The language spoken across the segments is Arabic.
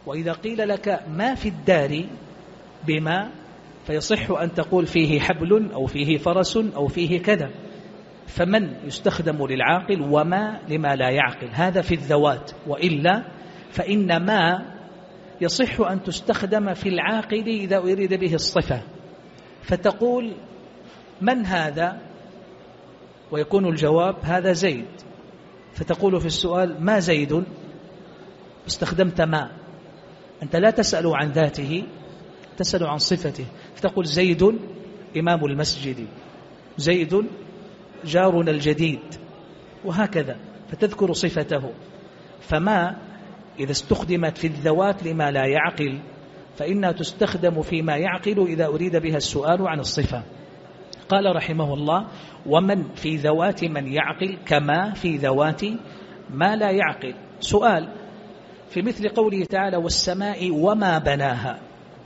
وإذا قيل لك ما في الدار بما، فيصح أن تقول فيه حبل أو فيه فرس أو فيه كذا. فمن يستخدم للعاقل وما لما لا يعقل، هذا في الذوات. وإلا فإن ما يصح أن تستخدم في العاقل إذا أريد به الصفة، فتقول من هذا، ويكون الجواب هذا زيد، فتقول في السؤال ما زيد، استخدمت ما، أنت لا تسأل عن ذاته، تسأل عن صفته، فتقول زيد إمام المسجد، زيد جارنا الجديد، وهكذا، فتذكر صفته. فما إذا استخدمت في الذوات لما لا يعقل فإنها تستخدم فيما يعقل إذا أريد بها السؤال عن الصفة. قال رحمه الله: ومن في ذوات من يعقل كما في ذوات ما لا يعقل. سؤال في مثل قوله تعالى: والسماء وما بناها،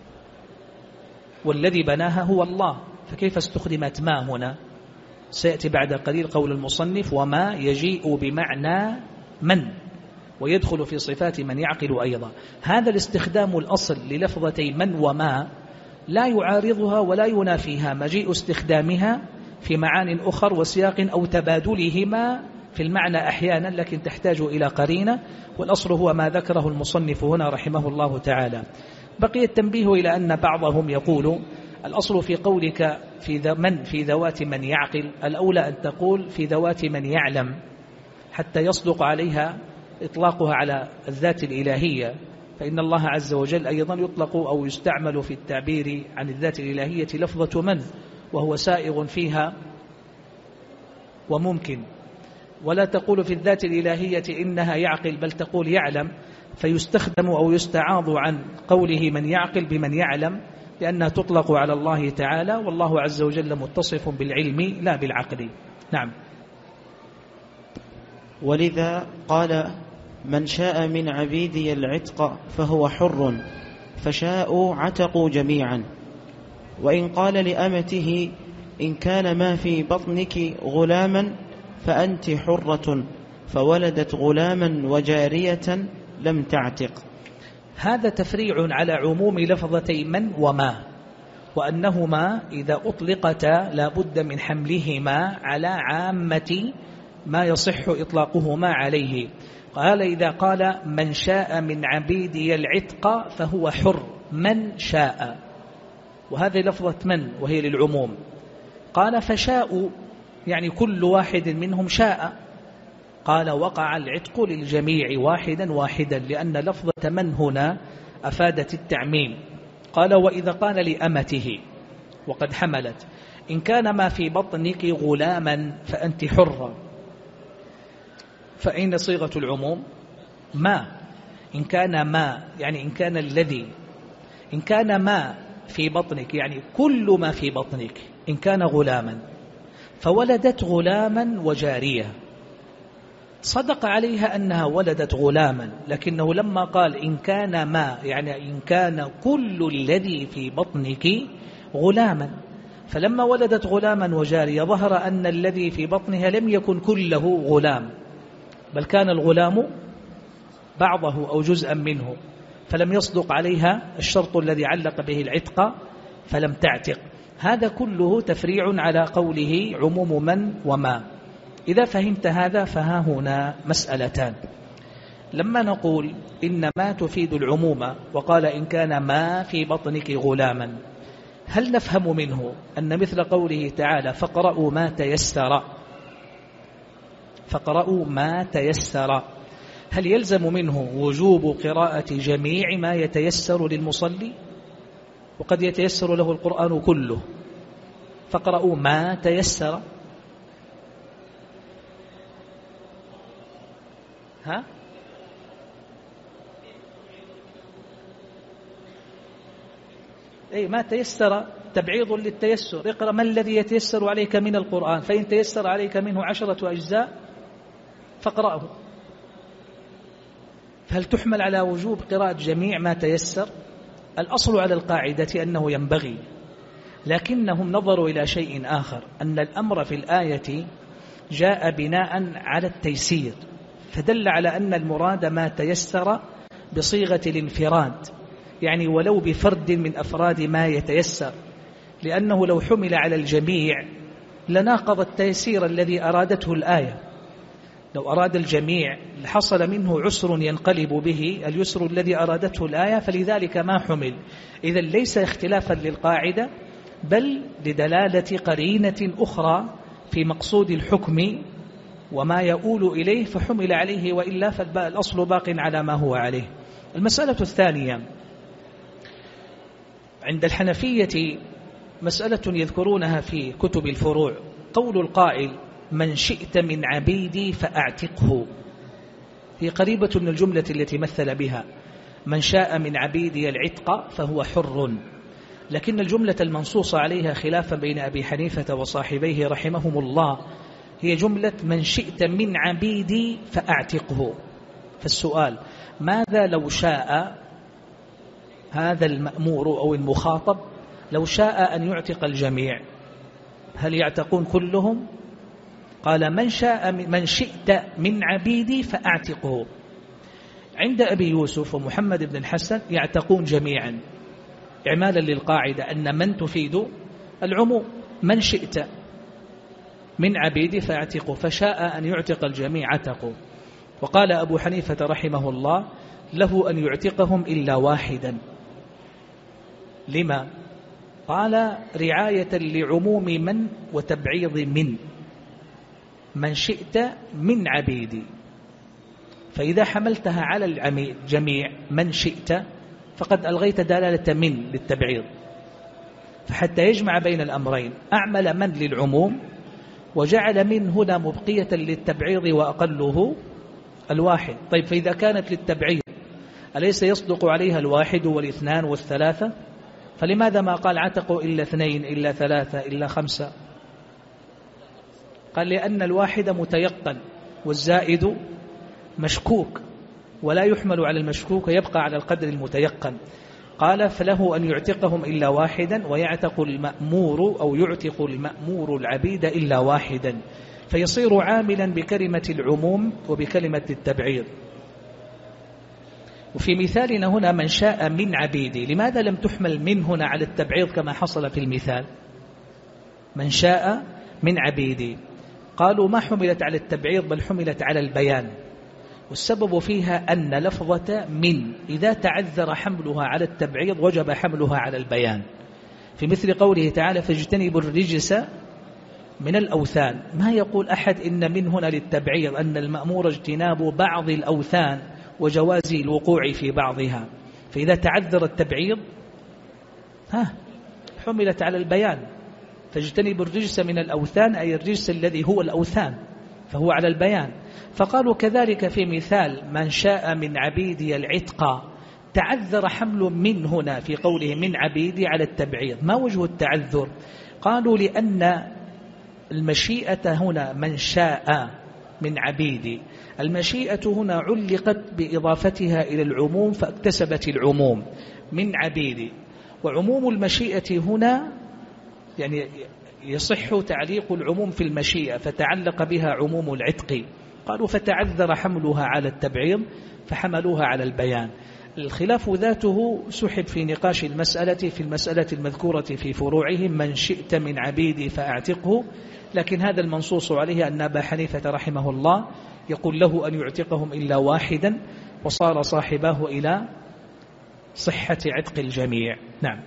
والذي بناها هو الله، فكيف استخدمت ما هنا؟ سيأتي بعد قليل قول المصنف: وما يجيء بمعنى من، ويدخل في صفات من يعقل أيضا. هذا الاستخدام الأصل للفظتي من وما لا يعارضها ولا ينافيها مجيء استخدامها في معان أخر وسياق أو تبادلهما في المعنى أحيانا، لكن تحتاج إلى قرينة، والأصل هو ما ذكره المصنف هنا رحمه الله تعالى. بقي التنبيه إلى أن بعضهم يقول: الأصل في قولك في ذوات من يعقل، الأولى أن تقول في ذوات من يعلم، حتى يصدق عليها إطلاقها على الذات الإلهية، فإن الله عز وجل أيضا يطلق أو يستعمل في التعبير عن الذات الإلهية لفظة من، وهو سائغ فيها وممكن. ولا تقول في الذات الإلهية إنها يعقل، بل تقول يعلم، فيستخدم أو يستعاض عن قوله من يعقل بمن يعلم، لأنها تطلق على الله تعالى، والله عز وجل متصف بالعلم لا بالعقل. نعم. ولذا قال: من شاء من عبيدي العتق فهو حر، فشاءوا عتقوا جميعا. وإن قال لأمته: إن كان ما في بطنك غلاما فأنت حرة، فولدت غلاما وجارية لم تعتق. هذا تفريع على عموم لفظتي من وما، وأنهما إذا أطلقتا لا بد من حملهما على عامة ما يصح إطلاقهما عليه. قال: إذا قال من شاء من عبيدي العتق فهو حر، من شاء، وهذه لفظة من وهي للعموم. قال: فشاءوا يعني كل واحد منهم شاء. قال: وقع العتق للجميع واحدا واحدا، لأن لفظة من هنا أفادت التعميم. قال: وإذا قال لأمته وقد حملت: إن كان ما في بطنك غلاما فأنت حرة، فأين صيغة العموم؟ ما. إن كان ما يعني إن كان الذي، إن كان ما في بطنك يعني كل ما في بطنك، إن كان غلاما، فولدت غلاما وجارية، صدق عليها أنها ولدت غلاما، لكنه لما قال إن كان ما يعني إن كان كل الذي في بطنك غلاما، فلما ولدت غلاما وجارية ظهر أن الذي في بطنها لم يكن كله غلام، بل كان الغلام بعضه أو جزءا منه، فلم يصدق عليها الشرط الذي علق به العتق فلم تعتق. هذا كله تفريع على قوله عموم من وما. إذا فهمت هذا فها هنا مسألتان. لما نقول إن ما تفيد العموم، وقال إن كان ما في بطنك غلاما، هل نفهم منه أن مثل قوله تعالى فاقرأوا ما تيسر، فاقرأوا ما تيسر، هل يلزم منه وجوب قراءة جميع ما يتيسر للمصلي؟ وقد يتيسر له القرآن كله، فاقرأوا ما تيسر. ها؟ أي ما تيسر تبعيض للتيسر. اقرأ ما الذي يتيسر عليك من القرآن، فإن تيسر عليك منه 10 أجزاء فاقرأه. فهل تحمل على وجوب قراءة جميع ما تيسر؟ الأصل على القاعدة أنه ينبغي، لكنهم نظروا إلى شيء آخر، أن الأمر في الآية جاء بناء على التيسير، فدل على أن المراد ما تيسر بصيغة الانفراد، يعني ولو بفرد من أفراد ما يتيسر، لأنه لو حمل على الجميع لناقض التيسير الذي أرادته الآية. لو أراد الجميع لحصل منه عسر ينقلب به اليسر الذي أرادته الآية، فلذلك ما حمل. إذن ليس اختلافا للقاعدة، بل لدلالة قرينة أخرى في مقصود الحكم وما يؤول إليه فحمل عليه، وإلا فالأصل باق على ما هو عليه. المسألة الثانية عند الحنفية مسألة يذكرونها في كتب الفروع، قول القائل من شئت من عبيدي فأعتقه، هي قريبة من الجملة التي مثل بها من شاء من عبيدي العتق فهو حر، لكن الجملة المنصوص عليها خلافا بين أبي حنيفة وصاحبيه رحمهم الله هي جملة من شئت من عبيدي فأعتقه. فالسؤال ماذا لو شاء هذا المأمور أو المخاطب لو شاء أن يعتق الجميع، هل يعتقون كلهم؟ قال من شئت من عبيدي فأعتقه. عند أبي يوسف ومحمد بن الحسن يعتقون جميعا، إعمالا للقاعدة أن من تفيد العموم، من شئت من عبيدي فأعتقه، فشاء أن يعتق الجميع عتقوا. وقال أبو حنيفة رحمه الله له أن يعتقهم إلا واحدا. لما؟ قال رعاية لعموم من وتبعيض من شئت من عبيدي، فإذا حملتها على الجميع من شئت فقد ألغيت دلالة من للتبعيض، فحتى يجمع بين الأمرين أعمل من للعموم وجعل من هنا مبقية للتبعيض وأقله الواحد. طيب فإذا كانت للتبعيض أليس يصدق عليها الواحد والاثنان والثلاثة؟ فلماذا ما قال عتقوا إلا اثنين إلا ثلاثة إلا خمسة؟ قال لأن الواحد متيقن والزائد مشكوك، ولا يحمل على المشكوك يبقى على القدر المتيقن. قال فله أن يعتقهم إلا واحدا، ويعتق المأمور أو يعتق المأمور العبيد إلا واحدا، فيصير عاملا بكلمة العموم وبكلمة التبعيض. وفي مثالنا هنا من شاء من عبيدي، لماذا لم تحمل من هنا على التبعيض كما حصل في المثال؟ من شاء من عبيدي، قالوا ما حملت على التبعيض بل حملت على البيان، والسبب فيها أن لفظة من إذا تعذر حملها على التبعيض وجب حملها على البيان، في مثل قوله تعالى فاجتنبوا الرجس من الأوثان. ما يقول أحد إن من هنا للتبعيض، أن المأمور اجتناب بعض الأوثان وجواز الوقوع في بعضها، فإذا تعذر التبعيض حملت على البيان، فاجتنبوا الرجس من الأوثان أي الرجس الذي هو الأوثان فهو على البيان. فقالوا كذلك في مثال من شاء من عبيدي العتق تعذر حمل من هنا في قوله من عبيدي على التبعيض. ما وجه التعذر؟ قالوا لأن المشيئة هنا من شاء من عبيدي، المشيئة هنا علقت بإضافتها إلى العموم فاكتسبت العموم من عبيدي، وعموم المشيئة هنا يعني يصح تعليق العموم في المشيئة فتعلق بها عموم العتق. قالوا فتعذر حملها على التبعيض فحملوها على البيان. الخلاف ذاته سحب في نقاش المسألة في المسألة المذكورة في فروعهم من شئت من عبيدي فأعتقه، لكن هذا المنصوص عليه أن أبا حنيفة رحمه الله يقول له أن يعتقهم إلا واحدا، وصار صاحباه إلى صحة عتق الجميع. نعم.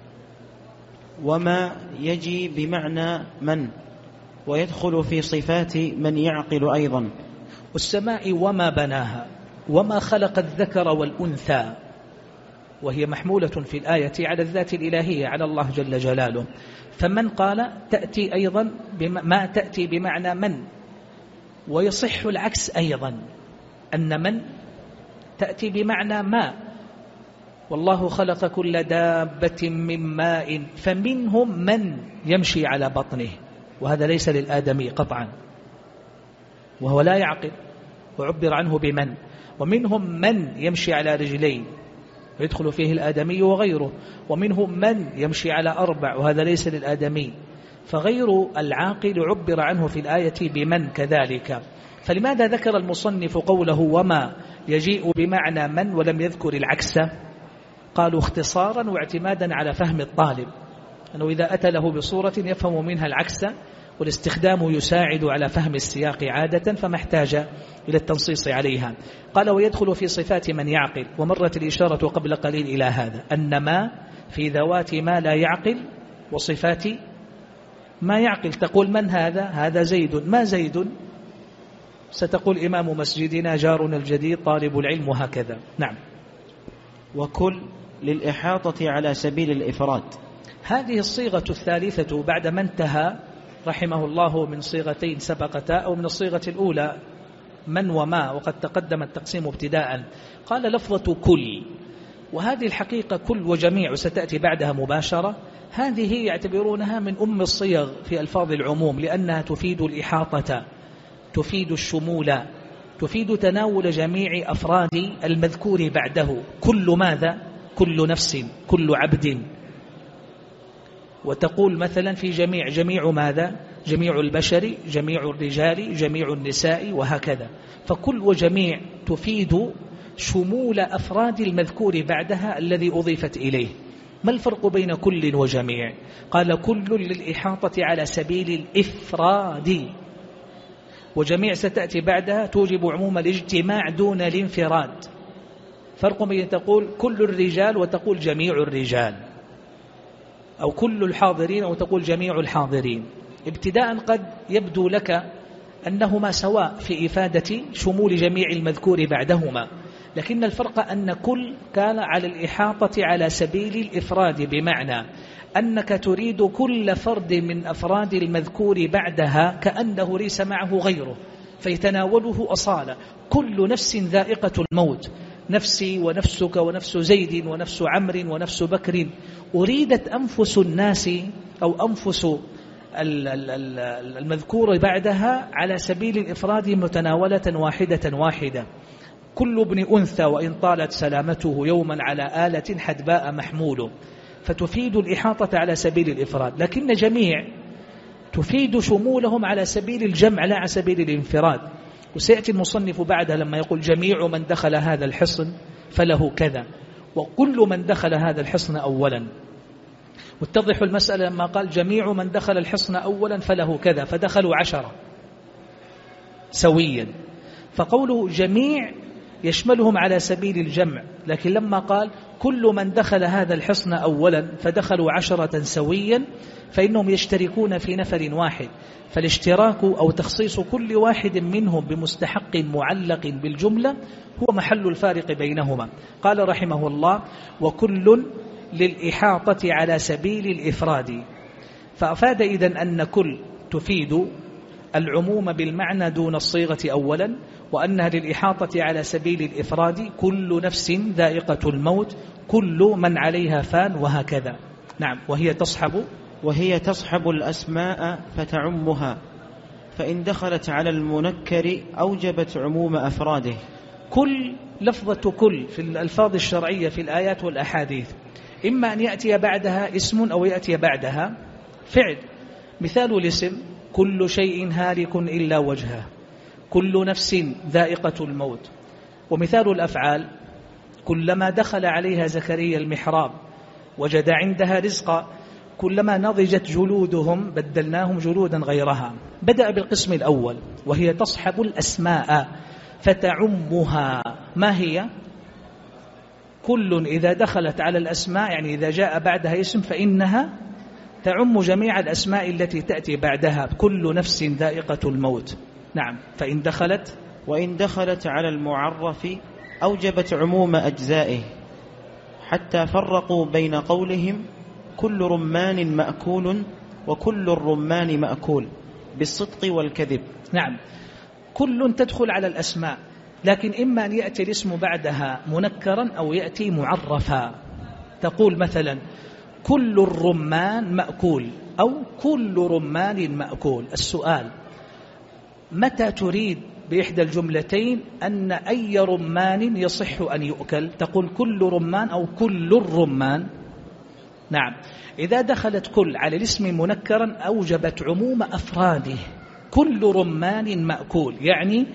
وما يجي بمعنى من، ويدخل في صفات من يعقل أيضا. والسماء وما بناها وما خلق الذكر والأنثى، وهي محمولة في الآية على الذات الإلهية على الله جل جلاله. فمن قال تأتي أيضا ما تأتي بمعنى من، ويصح العكس أيضا أن من تأتي بمعنى ما. والله خلق كل دابة من ماء فمنهم من يمشي على بطنه، وهذا ليس للآدمي قطعا وهو لا يعقل وعبر عنه بمن. ومنهم من يمشي على رجلين ويدخل فيه الآدمي وغيره، ومنهم من يمشي على 4 وهذا ليس للآدمي، فغير العاقل عبر عنه في الآية بمن كذلك. فلماذا ذكر المصنف قوله وما يجيء بمعنى من ولم يذكر العكس؟ قالوا اختصارا واعتمادا على فهم الطالب، أنه إذا أتى له بصورة يفهم منها العكس، والاستخدام يساعد على فهم السياق عادة فما احتاج إلى التنصيص عليها. قال ويدخل في صفات من يعقل، ومرت الإشارة قبل قليل إلى هذا، أن ما في ذوات ما لا يعقل وصفات ما يعقل. تقول من هذا؟ هذا زيد. ما زيد؟ ستقول إمام مسجدنا، جارنا الجديد، طالب العلم، وهكذا. نعم. وكل للإحاطة على سبيل الإفراد. هذه الصيغة الثالثة بعد ما انتهى رحمه الله من صيغتين سبقتا، أو من الصيغة الأولى من وما، وقد تقدم التقسيم ابتداء. قال لفظة كل، وهذه الحقيقة كل وجميع ستأتي بعدها مباشرة. هذه يعتبرونها من أم الصيغ في ألفاظ العموم، لأنها تفيد الإحاطة، تفيد الشمول، تفيد تناول جميع أفراد المذكور بعده. كل ماذا؟ كل نفس، كل عبد. وتقول مثلا في جميع، جميع ماذا؟ جميع البشر، جميع الرجال، جميع النساء، وهكذا. فكل وجميع تفيد شمول أفراد المذكور بعدها الذي أضيفت إليه. ما الفرق بين كل وجميع؟ قال كل للإحاطة على سبيل الإفراد، وجميع ستأتي بعدها توجب عموم الاجتماع دون الانفراد. فرق بين تقول كل الرجال وتقول جميع الرجال، أو كل الحاضرين أو تقول جميع الحاضرين. ابتداء قد يبدو لك أنهما سواء في إفادة شمول جميع المذكور بعدهما، لكن الفرق أن كل كان على الإحاطة على سبيل الإفراد، بمعنى أنك تريد كل فرد من أفراد المذكور بعدها كأنه ليس معه غيره، فيتناوله أصالة. كل نفس ذائقة الموت، نفسي ونفسك ونفس زيد ونفس عمرو ونفس بكر. أريدت أنفس الناس أو أنفس المذكور بعدها على سبيل الإفراد متناولة واحدة واحدة. كل ابن أنثى وإن طالت سلامته يوما على آلة حدباء محمول، فتفيد الإحاطة على سبيل الإفراد. لكن جميع تفيد شمولهم على سبيل الجمع لا على سبيل الانفراد. وسيأتي المصنف بعدها لما يقول جميع من دخل هذا الحصن فله كذا، وكل من دخل هذا الحصن أولا. واتضح المسألة لما قال جميع من دخل الحصن أولا فله كذا، فدخلوا 10 سويا. فقوله جميع يشملهم على سبيل الجمع، لكن لما قال كل من دخل هذا الحصن أولا فدخلوا 10 سويا، فإنهم يشتركون في نفر واحد. فالاشتراك أو تخصيص كل واحد منهم بمستحق معلق بالجملة هو محل الفارق بينهما. قال رحمه الله وكل للإحاطة على سبيل الإفراد. فأفاد إذن أن كل تفيد العموم بالمعنى دون الصيغة أولا، وأنها للإحاطة على سبيل الإفراد. كل نفس ذائقة الموت، كل من عليها فان، وهكذا. نعم. وهي تصحب الأسماء فتعمها، فإن دخلت على المنكر أوجبت عموم أفراده. كل لفظة كل في الألفاظ الشرعية في الآيات والأحاديث إما أن يأتي بعدها اسم أو يأتي بعدها فعل. مثال الاسم كل شيء هالك إلا وجهه، كل نفس ذائقة الموت. ومثال الأفعال كلما دخل عليها زكريا المحراب وجد عندها رزقا، كلما نضجت جلودهم بدلناهم جلودا غيرها. بدأ بالقسم الأول وهي تصحب الأسماء فتعمها. ما هي؟ كل إذا دخلت على الأسماء، يعني إذا جاء بعدها اسم فإنها تعم جميع الأسماء التي تأتي بعدها. كل نفس ذائقة الموت. نعم. وإن دخلت على المعرف أوجبت عموم أجزائه، حتى فرقوا بين قولهم كل رمان مأكول وكل الرمان مأكول بالصدق والكذب. نعم. كل تدخل على الأسماء، لكن إما أن يأتي الاسم بعدها منكرا أو يأتي معرفا. تقول مثلا كل الرمان مأكول أو كل رمان مأكول. السؤال متى تريد بإحدى الجملتين أن أي رمان يصح أن يؤكل؟ تقول كل رمان أو كل الرمان. نعم. إذا دخلت كل على الاسم منكرا أوجبت عموم أفراده. كل رمان مأكول، يعني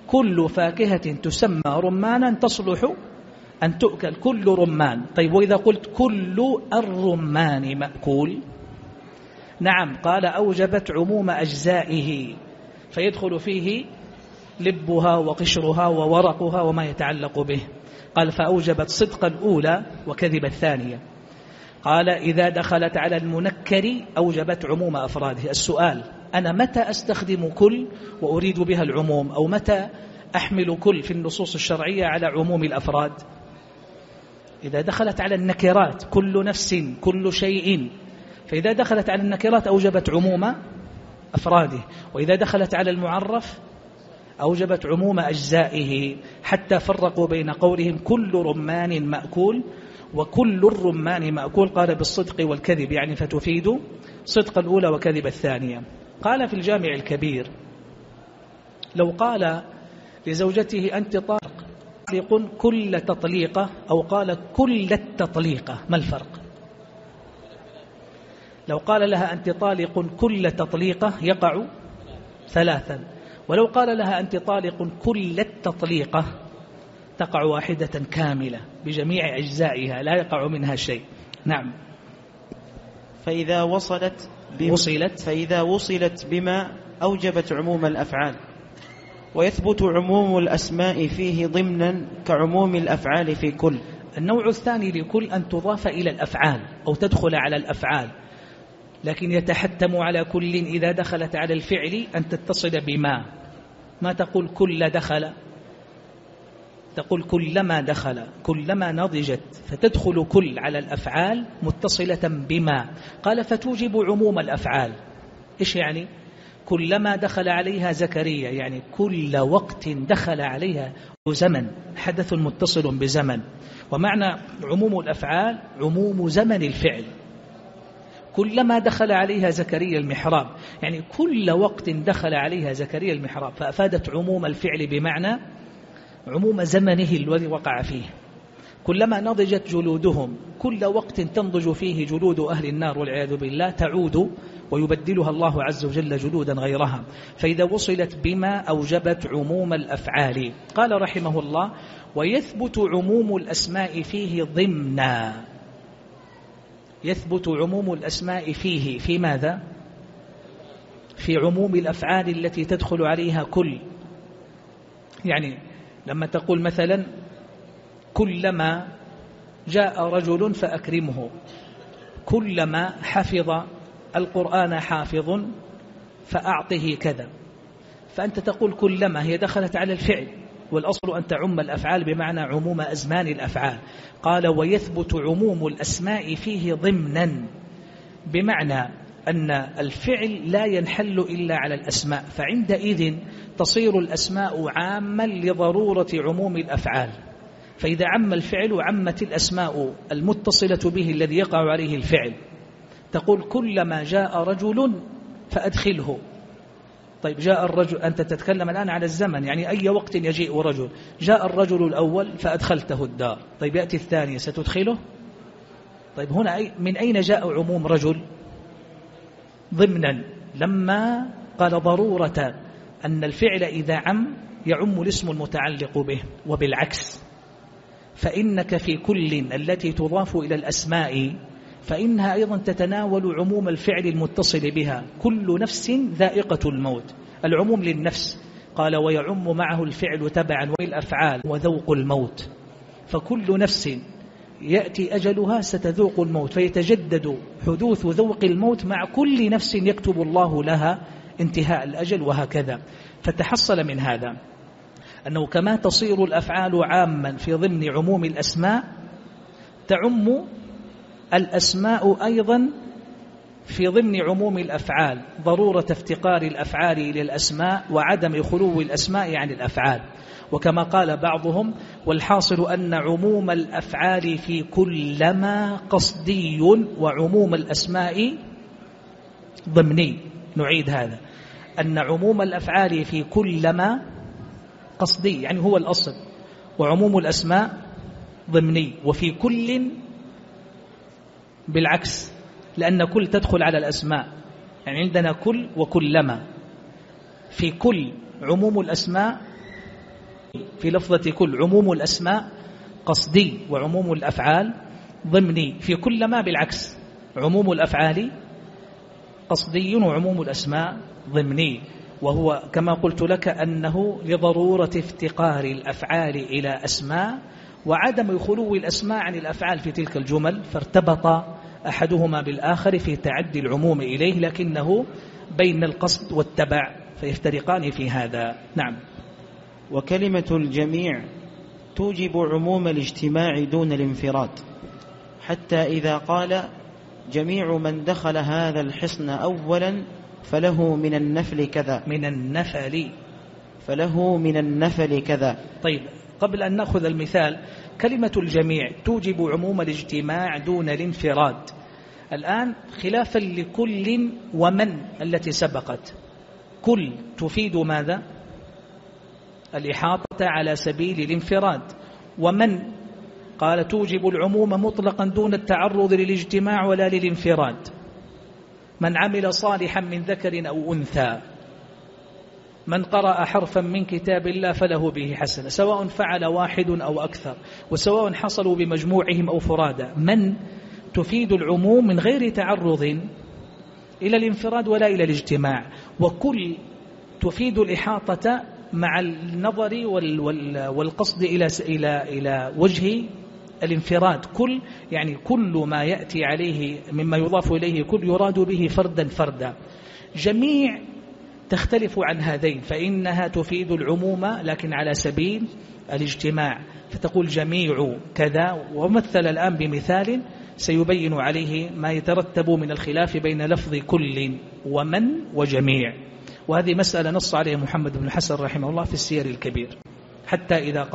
كل فاكهة تسمى رمانا تصلح أن تؤكل كل رمان. طيب وإذا قلت كل الرمان مأكول؟ نعم، قال أوجبت عموم أجزائه، فيدخل فيه لبها وقشرها وورقها وما يتعلق به. قال فأوجبت صدق الأولى وكذب الثانية. قال إذا دخلت على المنكر أوجبت عموم أفراده. السؤال: أنا متى أستخدم كل وأريد بها العموم، أو متى أحمل كل في النصوص الشرعية على عموم الأفراد؟ إذا دخلت على النكرات، كل نفس كل شيء، فإذا دخلت على النكرات أوجبت عموم أفراده، وإذا دخلت على المعرف أوجبت عموم أجزائه، حتى فرقوا بين قولهم كل رمان مأكول وكل الرمان مأكول. قال بالصدق والكذب، يعني فتفيد صدق الأولى وكذب الثانية. قال في الجامع الكبير: لو قال لزوجته أنت طالق كل تطليقة، أو قال كل التطليقة، ما الفرق؟ لو قال لها أنت طالق كل تطليقة يقع ثلاثا، ولو قال لها أنت طالق كل التطليقة تقع واحدة كاملة بجميع أجزائها لا يقع منها شيء. نعم. فإذا وصلت بما أوجبت عموم الأفعال، ويثبت عموم الأسماء فيه ضمنا كعموم الأفعال في كل. النوع الثاني لكل أن تضاف إلى الأفعال أو تدخل على الأفعال، لكن يتحتم على كل إذا دخلت على الفعل أن تتصل بما. ما تقول كل دخل، تقول كلما دخل، كلما نضجت، فتدخل كل على الأفعال متصلة بما. قال فتوجب عموم الأفعال. إيش يعني؟ كلما دخل عليها زكريا، يعني كل وقت دخل عليها زمن، حدث متصل بزمن. ومعنى عموم الأفعال عموم زمن الفعل. كلما دخل عليها زكريا المحراب، يعني كل وقت دخل عليها زكريا المحراب، فأفادت عموم الفعل بمعنى عموم زمنه الذي وقع فيه. كلما نضجت جلودهم، كل وقت تنضج فيه جلود أهل النار والعياذ بالله تعود ويبدلها الله عز وجل جلودا غيرها. فإذا وصلت بما أوجبت عموم الأفعال. قال رحمه الله: ويثبت عموم الأسماء فيه ضمنا. يثبت عموم الأسماء فيه، في ماذا؟ في عموم الأفعال التي تدخل عليها كل. يعني لما تقول مثلا كلما جاء رجل فأكرمه، كلما حفظ القرآن حافظ فأعطه كذا، فأنت تقول كلما هي دخلت على الفعل، والأصل أن تعم الأفعال بمعنى عموم أزمان الأفعال. قال: ويثبت عموم الأسماء فيه ضمنا، بمعنى أن الفعل لا ينحل إلا على الأسماء، فعندئذ تصير الأسماء عامة لضرورة عموم الأفعال. فإذا عم الفعل عمت الأسماء المتصلة به الذي يقع عليه الفعل. تقول كلما جاء رجل فأدخله. طيب جاء الرجل، أنت تتكلم الآن على الزمن، يعني أي وقت يجيء رجل. جاء الرجل الأول فأدخلته الدار، طيب يأتي الثاني ستدخله. طيب هنا من أين جاء عموم رجل؟ ضمنا، لما قال ضرورة أن الفعل إذا عم يعم الاسم المتعلق به. وبالعكس، فإنك في كل التي تضاف إلى الأسماء فإنها أيضا تتناول عموم الفعل المتصل بها. كل نفس ذائقة الموت، العموم للنفس. قال: ويعم معه الفعل تبعا والأفعال وذوق الموت. فكل نفس يأتي أجلها ستذوق الموت، فيتجدد حدوث ذوق الموت مع كل نفس يكتب الله لها انتهاء الأجل، وهكذا. فتحصل من هذا أنه كما تصير الأفعال عاما في ضمن عموم الأسماء، تعم الأسماء أيضا في ضمن عموم الأفعال، ضرورة افتقار الأفعال إلى الأسماء وعدم خلو الأسماء عن الأفعال. وكما قال بعضهم: والحاصل أن عموم الأفعال في كلما قصدي وعموم الأسماء ضمني. نعيد هذا: أن عموم الأفعال في كلما قصدي، يعني هو الأصل، وعموم الأسماء ضمني. وفي كل بالعكس، لأن كل تدخل على الأسماء، يعني عندنا كل وكلما. في كل عموم الأسماء في لفظة كل عموم الأسماء قصدي وعموم الأفعال ضمني، في كل ما بالعكس، عموم الأفعال قصدي وعموم الأسماء ضمني، وهو كما قلت لك أنه لضرورة افتقار الأفعال إلى أسماء وعدم خلو الأسماء عن الأفعال في تلك الجمل، فارتبط أحدهما بالآخر في تعدي العموم إليه، لكنه بين القصد والتبع فيفترقان في هذا. نعم. وكلمة الجميع توجب عموم الاجتماع دون الانفراد، حتى إذا قال جميع من دخل هذا الحصن أولا فله من النفل كذا، من النفل، فله من النفل كذا. طيب، قبل أن نأخذ المثال، كلمة الجميع توجب عموم الاجتماع دون الانفراد. الآن خلافا لكل ومن التي سبقت، كل تفيد ماذا؟ الإحاطة على سبيل الانفراد، ومن قال توجب العموم مطلقا دون التعرض للاجتماع ولا للانفراد. من عمل صالحا من ذكر أو أنثى، من قرأ حرفا من كتاب الله فله به حسنة، سواء فعل واحد أو أكثر، وسواء حصلوا بمجموعهم أو فرادا. من تفيد العموم من غير تعرض إلى الانفراد ولا إلى الاجتماع، وكل تفيد الإحاطة مع النظر والقصد إلى وجه الانفراد. كل يعني كل ما يأتي عليه مما يضاف إليه كل يراد به فردا فردا. جميع تختلف عن هذين، فإنها تفيد العموم لكن على سبيل الاجتماع، فتقول جميع كذا، ومثل الآن بمثال سيبين عليه ما يترتب من الخلاف بين لفظ كل ومن وجميع، وهذه مسألة نص عليها محمد بن الحسن رحمه الله في السير الكبير. حتى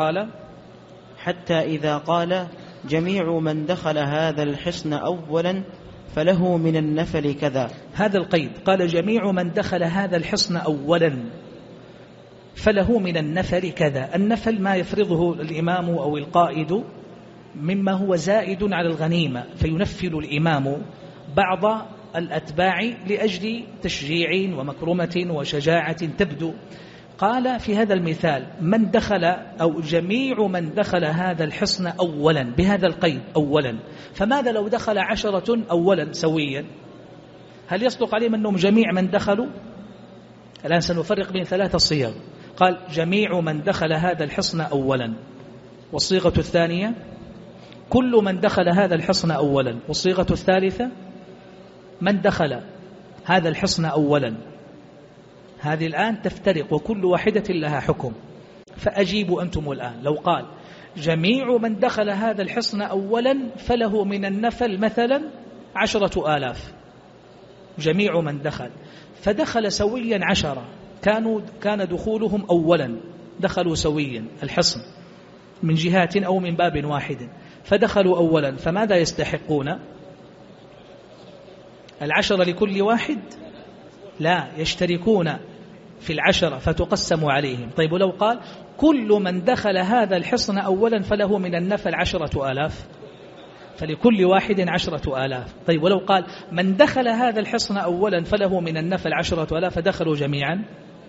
إذا قال جميع من دخل هذا الحصن أولا فله من النفل كذا، هذا القيد، قال جميع من دخل هذا الحصن أولا فله من النفل كذا. النفل ما يفرضه الإمام أو القائد مما هو زائد على الغنيمة، فينفل الإمام بعض الأتباع لأجل تشجيع ومكرمة وشجاعة تبدو. قال في هذا المثال من دخل أو جميع من دخل هذا الحصن أولا بهذا القيد أولا، فماذا لو دخل 10 أولا سويا؟ هل يصدق عليهم أنهم جميع من دخلوا؟ الآن سنفرق بين 3 صيغ. قال جميع من دخل هذا الحصن أولا، والصيغة الثانية كل من دخل هذا الحصن أولا، والصيغة الثالثة من دخل هذا الحصن أولا. هذه الآن تفترق وكل واحدة لها حكم، فأجيبوا أنتم الآن. لو قال جميع من دخل هذا الحصن أولا فله من النفل مثلا 10,000، جميع من فدخل سويا 10، كان دخولهم أولا، دخلوا سويا الحصن من جهات أو من باب واحد، فدخلوا أولا، فماذا يستحقون؟ 10 لكل واحد؟ لا، يشتركون في 10 فتقسم عليهم. طيب ولو قال كل من دخل هذا الحصن أولا فله من النفل 10,000، فلكل واحد 10,000. طيب ولو قال من دخل هذا الحصن أولا فله من النفل 10,000 فدخلوا جميعا،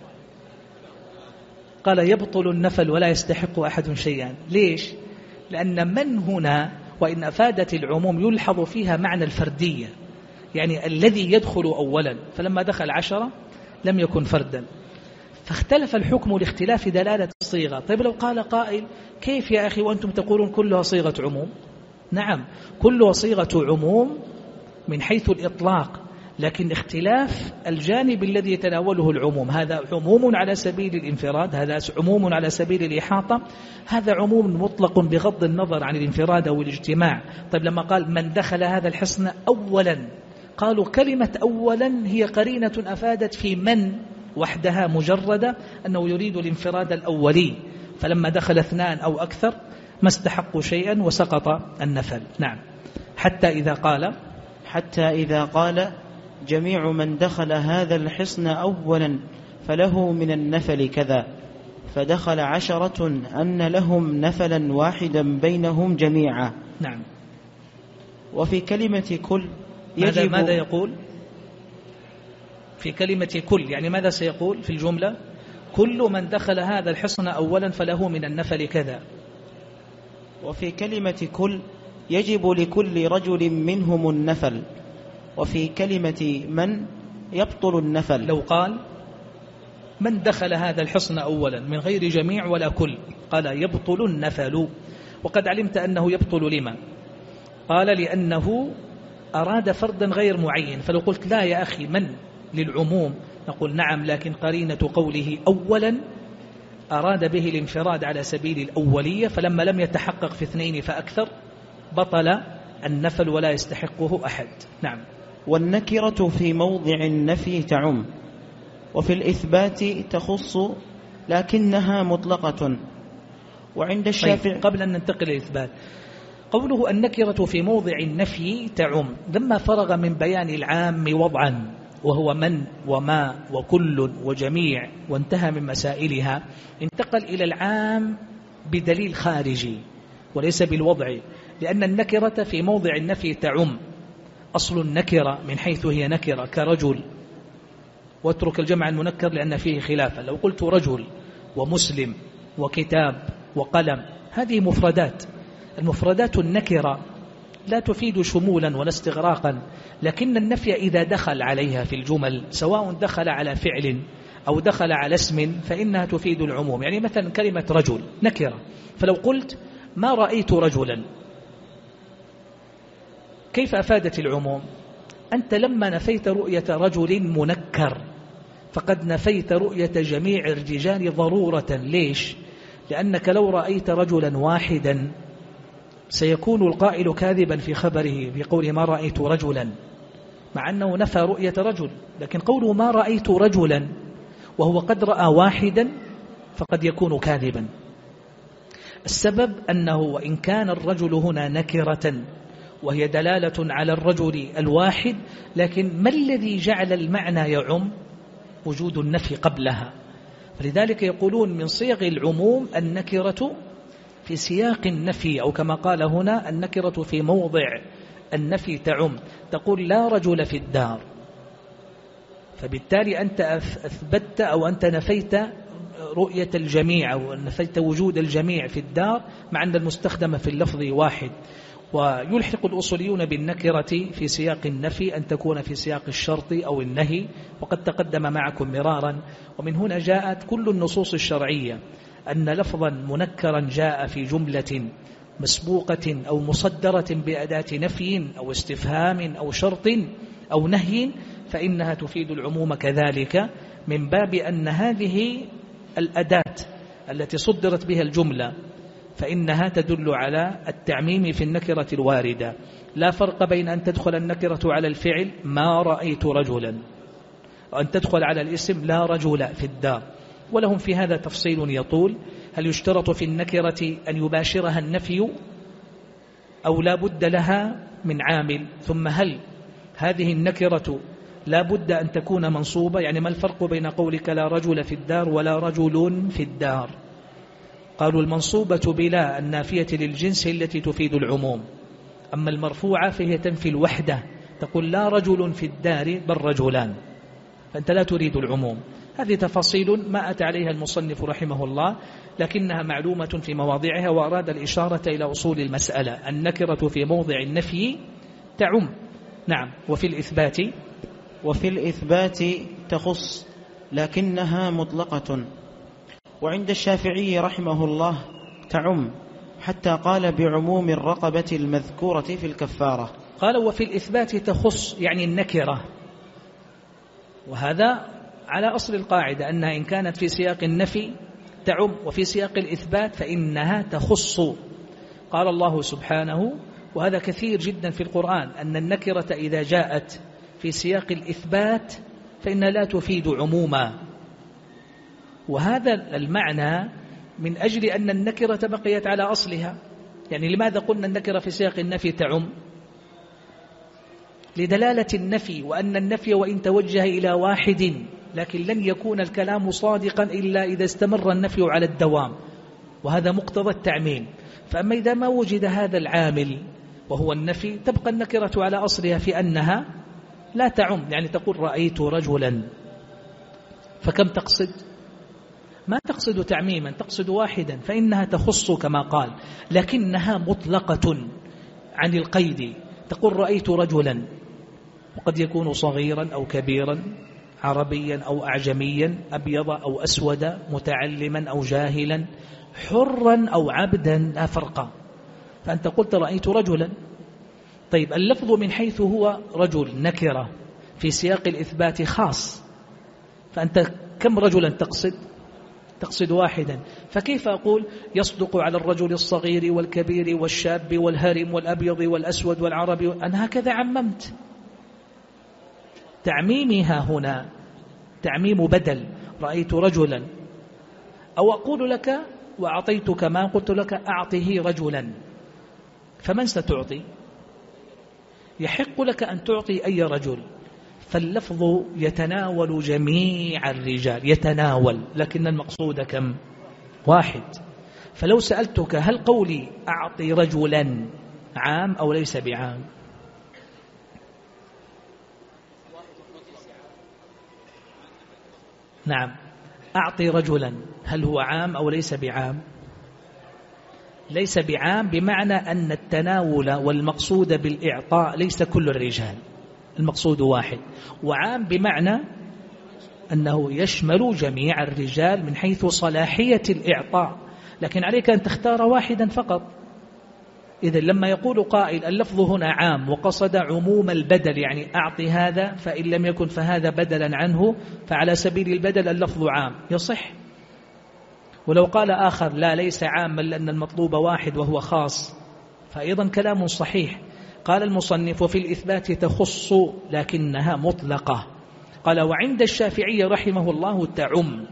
قال يبطل النفل ولا يستحق أحد شيئا. ليش؟ لأن من هنا وإن أفادت العموم يلحظ فيها معنى الفردية، يعني الذي يدخل أولا، فلما دخل 10 لم يكن فردا، فاختلف الحكم لاختلاف دلالة الصيغة. طيب لو قال قائل كيف يا أخي وأنتم تقولون كلها صيغة عموم؟ نعم، كلها صيغة عموم من حيث الإطلاق، لكن اختلاف الجانب الذي يتناوله العموم، هذا عموم على سبيل الانفراد، هذا عموم على سبيل الإحاطة، هذا عموم مطلق بغض النظر عن الانفراد أو الاجتماع. طيب لما قال من دخل هذا الحصن أولا، قالوا كلمة أولا هي قرينة أفادت في من وحدها مجردة أنه يريد الانفراد الأولي، فلما دخل 2 أو أكثر ما استحقوا شيئا وسقط النفل. نعم. حتى إذا قال جميع من دخل هذا الحصن أولا فله من النفل كذا، فدخل 10 أن لهم نفلا واحدا بينهم جميعا. نعم. وفي كلمة كل ماذا يقول في كلمة كل؟ يعني ماذا سيقول في الجملة؟ كل من دخل هذا الحصن أولا فله من النفل كذا. وفي كلمة كل يجب لكل رجل منهم النفل، وفي كلمة من يبطل النفل. لو قال من دخل هذا الحصن أولا من غير جميع ولا كل، قال يبطل النفل، وقد علمت أنه يبطل لما؟ قال لأنه أراد فردا غير معين. فلو قلت لا يا أخي من للعموم، نقول نعم، لكن قرينة قوله أولا أراد به الانفراد على سبيل الأولية، فلما لم يتحقق في اثنين فأكثر بطل النفل ولا يستحقه أحد. نعم. والنكرة في موضع النفي تعم، وفي الإثبات تخص لكنها مطلقة. وعند الشافعي قبل أن ننتقل للإثبات، قوله النكرة في موضع النفي تعم، لما فرغ من بيان العام وضعا وهو من وما وكل وجميع وانتهى من مسائلها، انتقل إلى العام بدليل خارجي وليس بالوضع، لأن النكرة في موضع النفي تعم. أصل النكرة من حيث هي نكرة كرجل، واترك الجمع المنكر لأن فيه خلافا. لو قلت رجل ومسلم وكتاب وقلم، هذه مفردات. المفردات النكرة لا تفيد شمولا ولا استغراقا، لكن النفي إذا دخل عليها في الجمل، سواء دخل على فعل أو دخل على اسم، فإنها تفيد العموم. يعني مثلا كلمة رجل نكرة، فلو قلت ما رأيت رجلا، كيف أفادت العموم؟ أنت لما نفيت رؤية رجل منكر فقد نفيت رؤية جميع الرجال ضرورة. ليش؟ لأنك لو رأيت رجلا واحدا سيكون القائل كاذبا في خبره بقوله ما رأيت رجلا، مع أنه نفى رؤية رجل، لكن قوله ما رأيت رجلا وهو قد رأى واحدا فقد يكون كاذبا. السبب أنه وإن كان الرجل هنا نكرة وهي دلالة على الرجل الواحد، لكن ما الذي جعل المعنى يعم؟ وجود النفي قبلها. فلذلك يقولون من صيغ العموم النكرة في سياق النفي، أو كما قال هنا النكرة في موضع النفي تعم. تقول لا رجل في الدار، فبالتالي أنت أثبتت أو أنت نفيت رؤية الجميع أو نفيت وجود الجميع في الدار، مع أن المستخدم في اللفظ واحد. ويلحق الأصوليون بالنكرة في سياق النفي أن تكون في سياق الشرط أو النهي، وقد تقدم معكم مرارا. ومن هنا جاءت كل النصوص الشرعية أن لفظا منكرا جاء في جملة مسبوقة أو مصدرة بأداة نفي أو استفهام أو شرط أو نهي، فإنها تفيد العموم كذلك، من باب أن هذه الأداة التي صدرت بها الجملة فإنها تدل على التعميم في النكرة الواردة. لا فرق بين أن تدخل النكرة على الفعل ما رأيت رجلا، وأن تدخل على الاسم لا رجل في الدار. ولهم في هذا تفصيل يطول. هل يشترط في النكرة أن يباشرها النفي أو لا بد لها من عامل؟ ثم هل هذه النكرة لا بد أن تكون منصوبة؟ يعني ما الفرق بين قولك لا رجل في الدار ولا رجل في الدار؟ قالوا المنصوبة بلا النافية للجنس التي تفيد العموم، أما المرفوعة فهي تنفي الوحدة، تقول لا رجل في الدار بل رجلان، فأنت لا تريد العموم. هذه تفاصيل ما أتى عليها المصنف رحمه الله، لكنها معلومة في مواضعها، وأراد الإشارة إلى أصول المسألة. النكرة في موضع النفي تعم. نعم. وفي الإثبات تخص لكنها مطلقة. وعند الشافعي رحمه الله تعم، حتى قال بعموم الرقبة المذكورة في الكفارة. قال وفي الإثبات تخص يعني النكرة، وهذا على أصل القاعدة أنها إن كانت في سياق النفي تعم، وفي سياق الإثبات فإنها تخص. قال الله سبحانه، وهذا كثير جدا في القرآن، أن النكرة إذا جاءت في سياق الإثبات فإنها لا تفيد عموما. وهذا المعنى من أجل أن النكرة بقيت على أصلها. يعني لماذا قلنا النكرة في سياق النفي تعم؟ لدلالة النفي، وأن النفي وإن توجه إلى واحد لكن لن يكون الكلام صادقا إلا إذا استمر النفي على الدوام، وهذا مقتضى التعميم. فأما إذا ما وجد هذا العامل وهو النفي تبقى النكرة على أصلها في أنها لا تعم. يعني تقول رأيت رجلا، فكم تقصد؟ ما تقصد تعميما، تقصد واحدا، فإنها تخص كما قال، لكنها مطلقة عن القيد. تقول رأيت رجلا، وقد يكون صغيرا أو كبيرا، عربيا أو أعجميا، أبيض أو أسود، متعلما أو جاهلا، حرا أو عبدا، لا فرق. فأنت قلت رأيت رجلا. طيب اللفظ من حيث هو رجل نكرة في سياق الإثبات خاص، فأنت كم رجلا تقصد؟ تقصد واحدا. فكيف أقول يصدق على الرجل الصغير والكبير والشاب والهرم والأبيض والأسود والعربي؟ أنا هكذا عممت. تعميمها هنا تعميم بدل، رأيت رجلا. أو أقول لك وأعطيتك ما قلت لك أعطه رجلا، فمن ستعطي؟ يحق لك أن تعطي أي رجل، فاللفظ يتناول جميع الرجال، يتناول، لكن المقصود كم؟ واحد. فلو سألتك هل قولي أعطي رجلا عام أو ليس بعام؟ نعم، أعطي رجلا هل هو عام أو ليس بعام؟ ليس بعام، بمعنى أن التناول والمقصود بالإعطاء ليس كل الرجال، المقصود واحد. وعام بمعنى أنه يشمل جميع الرجال من حيث صلاحية الإعطاء، لكن عليك أن تختار واحدا فقط. إذن لما يقول قائل اللفظ هنا عام وقصد عموم البدل، يعني أعطي هذا، فإن لم يكن فهذا بدلا عنه، فعلى سبيل البدل اللفظ عام، يصح. ولو قال آخر لا ليس عاما لأن المطلوب واحد وهو خاص، فأيضا كلام صحيح. قال المصنف في الإثبات تخص لكنها مطلقة. قال وعند الشافعي رحمه الله تعم،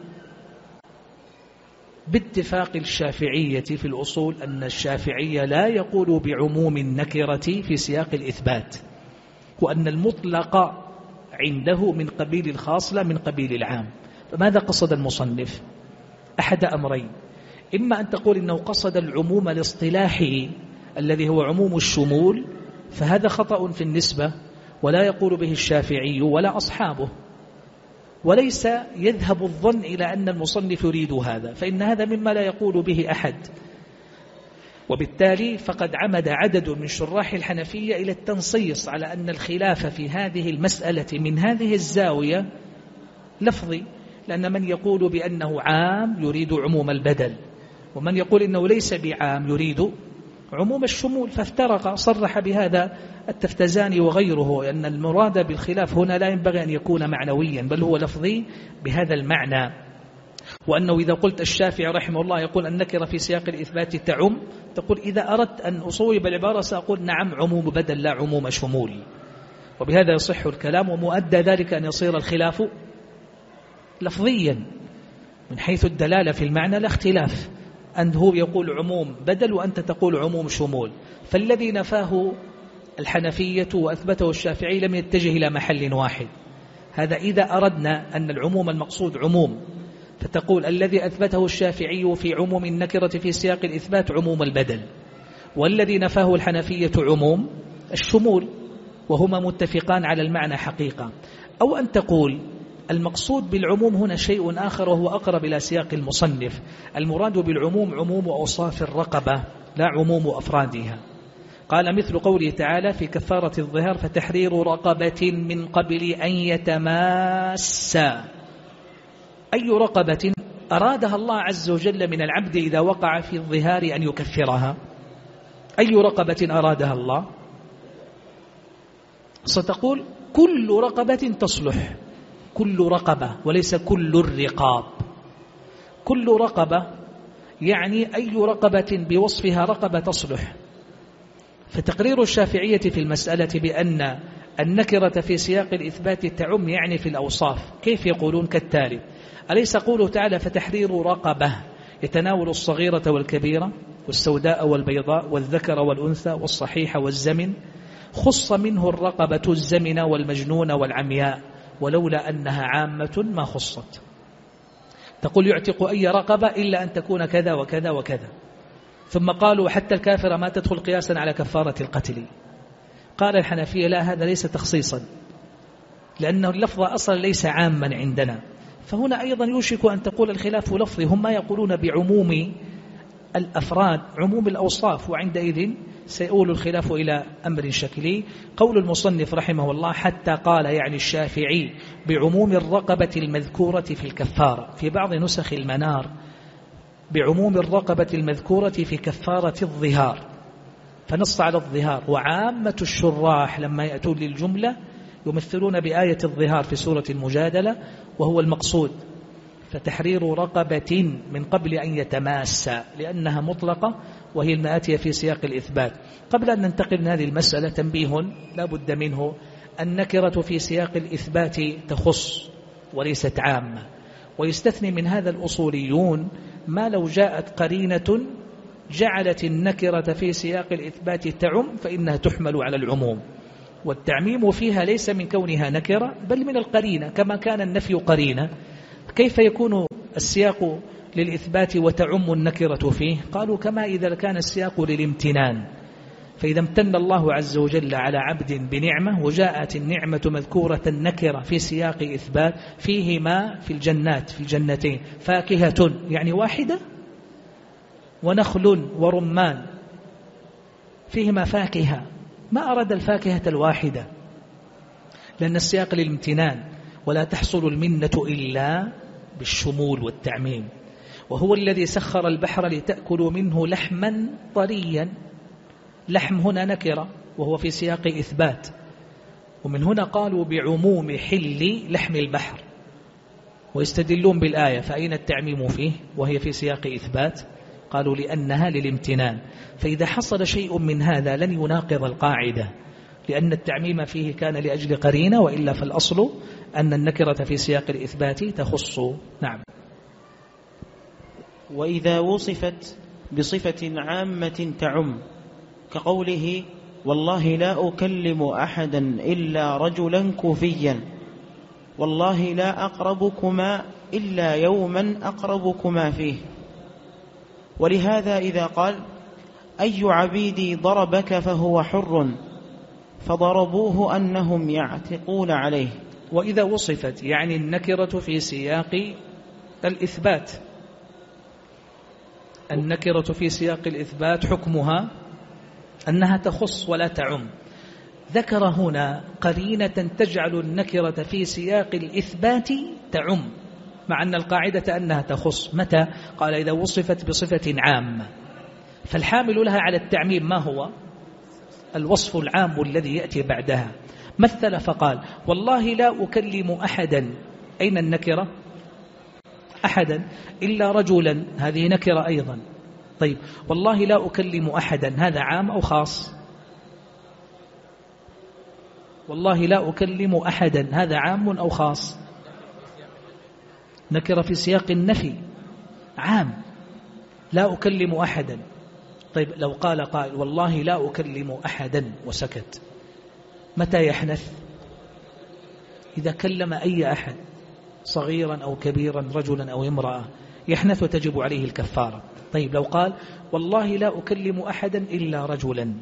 باتفاق الشافعية في الأصول أن الشافعي لا يقول بعموم النكرة في سياق الإثبات، وأن المطلق عنده من قبيل الخاص لا من قبيل العام. فماذا قصد المصنف؟ أحد أمرين: إما أن تقول إنه قصد العموم الاصطلاحي الذي هو عموم الشمول، فهذا خطأ في النسبة ولا يقول به الشافعي ولا أصحابه، وليس يذهب الظن إلى أن المصنف يريد هذا، فإن هذا مما لا يقول به أحد. وبالتالي فقد عمد عدد من شراح الحنفية إلى التنصيص على أن الخلاف في هذه المسألة من هذه الزاوية لفظي، لأن من يقول بأنه عام يريد عموم البدل، ومن يقول إنه ليس بعام يريد عموم الشمول، فافترق. صرح بهذا التفتزاني وغيره أن المراد بالخلاف هنا لا ينبغي أن يكون معنويا، بل هو لفظي بهذا المعنى، وأنه إذا قلت الشافعي رحمه الله يقول النكرة في سياق الإثبات تعم، تقول إذا أردت أن أصوب العبارة سأقول نعم عموم بدل لا عموم شمول، وبهذا يصح الكلام. ومؤدى ذلك أن يصير الخلاف لفظيا من حيث الدلالة في المعنى، لا اختلاف، أن هو يقول عموم بدل وأنت تقول عموم شمول. فالذي نفاه الحنفية وأثبته الشافعي لم يتجه إلى محل واحد. هذا إذا أردنا أن العموم المقصود عموم، فتقول الذي أثبته الشافعي في عموم النكرة في سياق الإثبات عموم البدل، والذي نفاه الحنفية عموم الشمول، وهما متفقان على المعنى حقيقة. أو أن تقول المقصود بالعموم هنا شيء آخر وهو أقرب إلى سياق المصنف، المراد بالعموم عموم أوصاف الرقبة لا عموم أفرادها. قال مثل قوله تعالى في كفارة الظهار فتحرير رقبة من قبل أن يتماسا. أي رقبة أرادها الله عز وجل من العبد إذا وقع في الظهار أن يكفرها؟ أي رقبة أرادها الله؟ ستقول كل رقبة تصلح، كل رقبة وليس كل الرقاب. كل رقبة يعني أي رقبة بوصفها رقبة تصلح. فتقرير الشافعية في المسألة بأن النكرة في سياق الإثبات تعم يعني في الأوصاف. كيف يقولون؟ كالتالي: أليس قوله تعالى فتحرير رقبة يتناول الصغيرة والكبيرة والسوداء والبيضاء والذكر والأنثى والصحيح والزمن، خص منه الرقبة الزمن والمجنون والعمياء، ولولا أنها عامة ما خصت. تقول يعتق أي رقبة إلا أن تكون كذا وكذا وكذا. ثم قالوا حتى الكافر ما تدخل قياسا على كفارة القتل. قال الحنفية لا، هذا ليس تخصيصا، لأنه اللفظ أصلا ليس عاما عندنا، فهنا أيضا يوشك أن تقول الخلاف لفظي، هم ما يقولون بعموم الأفراد عموم الأوصاف، وعندئذ سيؤول الخلاف إلى أمر شكلي. قول المصنف رحمه الله حتى قال يعني الشافعي بعموم الرقبة المذكورة في الكفارة، في بعض نسخ المنار بعموم الرقبة المذكورة في كفارة الظهار، فنص على الظهار. وعامة الشراح لما يأتون للجملة يمثلون بآية الظهار في سورة المجادلة وهو المقصود، فتحرير رقبة من قبل أن يتماسى، لأنها مطلقة وهي المآتية في سياق الإثبات. قبل أن ننتقل من هذه المسألة تنبيه لا بد منه، النكرة في سياق الإثبات تخص وليست عامة، ويستثني من هذا الأصوليون ما لو جاءت قرينة جعلت النكرة في سياق الإثبات تعم فإنها تحمل على العموم، والتعميم فيها ليس من كونها نكرة بل من القرينة، كما كان النفي قرينة. كيف يكون السياق للإثبات وتعم النكرة فيه؟ قالوا كما إذا كان السياق للامتنان، فإذا امتن الله عز وجل على عبد بنعمة وجاءت النعمة مذكورة النكرة في سياق إثبات، فيه ما في الجنات في الجنتين فاكهة يعني واحدة، ونخل ورمان فيهما فاكهة، ما أراد الفاكهة الواحدة لأن السياق للامتنان، ولا تحصل المنة إلا بالشمول والتعميم. وهو الذي سخر البحر لتأكلوا منه لحما طريا، لحم هنا نكرة وهو في سياق إثبات، ومن هنا قالوا بعموم حل لحم البحر، ويستدلون بالآية فأين التعميم فيه وهي في سياق إثبات؟ قالوا لأنها للامتنان. فإذا حصل شيء من هذا لن يناقض القاعدة، لأن التعميم فيه كان لأجل قرينة، وإلا فالأصل أن النكرة في سياق الإثبات تخص. نعم. وإذا وصفت بصفة عامة تعم، كقوله والله لا أكلم أحدا إلا رجلا كوفيا، والله لا أقربكما إلا يوما أقربكما فيه. ولهذا إذا قال أي عبيدي ضربك فهو حر، فضربوه أنهم يعتقون عليه. وإذا وصفت يعني النكرة في سياق الإثبات، النكرة في سياق الإثبات حكمها أنها تخص ولا تعم. ذكر هنا قرينة تجعل النكرة في سياق الإثبات تعم، مع أن القاعدة أنها تخص. متى؟ قال إذا وصفت بصفة عامة، فالحامل لها على التعميم ما هو؟ الوصف العام الذي يأتي بعدها. مثل فقال والله لا أكلم أحدا، أين النكرة؟ أحدا إلا رجلا، هذه نكرة أيضا. طيب والله لا أكلم أحدا، هذا عام أو خاص؟ والله لا أكلم أحدا، هذا عام أو خاص؟ نكرة في سياق النفي، عام، لا أكلم أحدا. طيب لو قال قائل والله لا أكلم أحدا وسكت، متى يحنث؟ إذا كلم أي أحد صغيرا أو كبيرا رجلا أو امرأة يحنث وتجب عليه الكفارة. طيب لو قال والله لا أكلم أحدا إلا رجلا،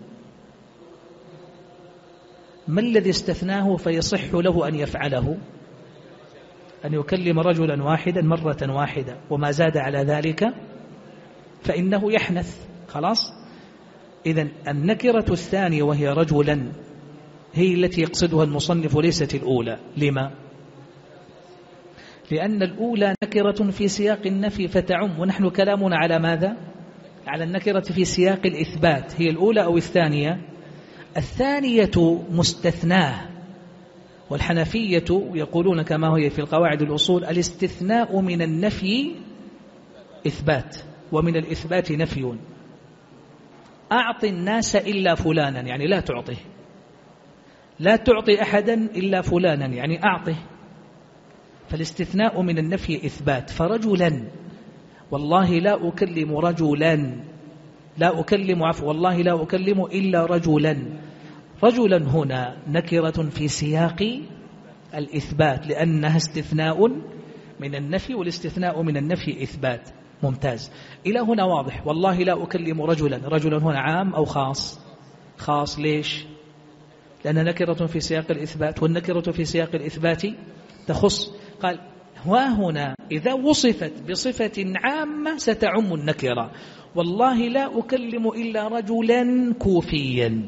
ما الذي استثناه فيصح له أن يفعله؟ أن يكلم رجلا واحدا مرة واحدة، وما زاد على ذلك فإنه يحنث. خلاص. إذن النكرة الثانية وهي رجلا هي التي يقصدها المصنف وليست الأولى. لما؟ لأن الأولى نكرة في سياق النفي فتعم، ونحن كلامنا على ماذا؟ على النكرة في سياق الإثبات. هي الأولى أو الثانية؟ الثانية مستثناه، والحنفية يقولون كما هي في القواعد الأصول الاستثناء من النفي إثبات، ومن الإثبات نفي. أعط الناس إلا فلانا يعني لا تعطيه، لا تعطي أحدا إلا فلانا يعني أعطه، فالاستثناء من النفي إثبات. فرجلا والله لا أكلم رجلا، لا أكلم عفوا والله لا أكلم إلا رجلا، رجلا هنا نكرة في سياق الإثبات لأنها استثناء من النفي، والاستثناء من النفي إثبات. ممتاز، إلى هنا واضح. والله لا أكلم رجلا، رجلا هنا عام أو خاص؟ خاص. ليش؟ لأن نكرة في سياق الإثبات، والنكرة في سياق الإثبات تخص. قال وهنا إذا وصفت بصفة عامة ستعم النكرة. والله لا أكلم إلا رجلا كوفيا،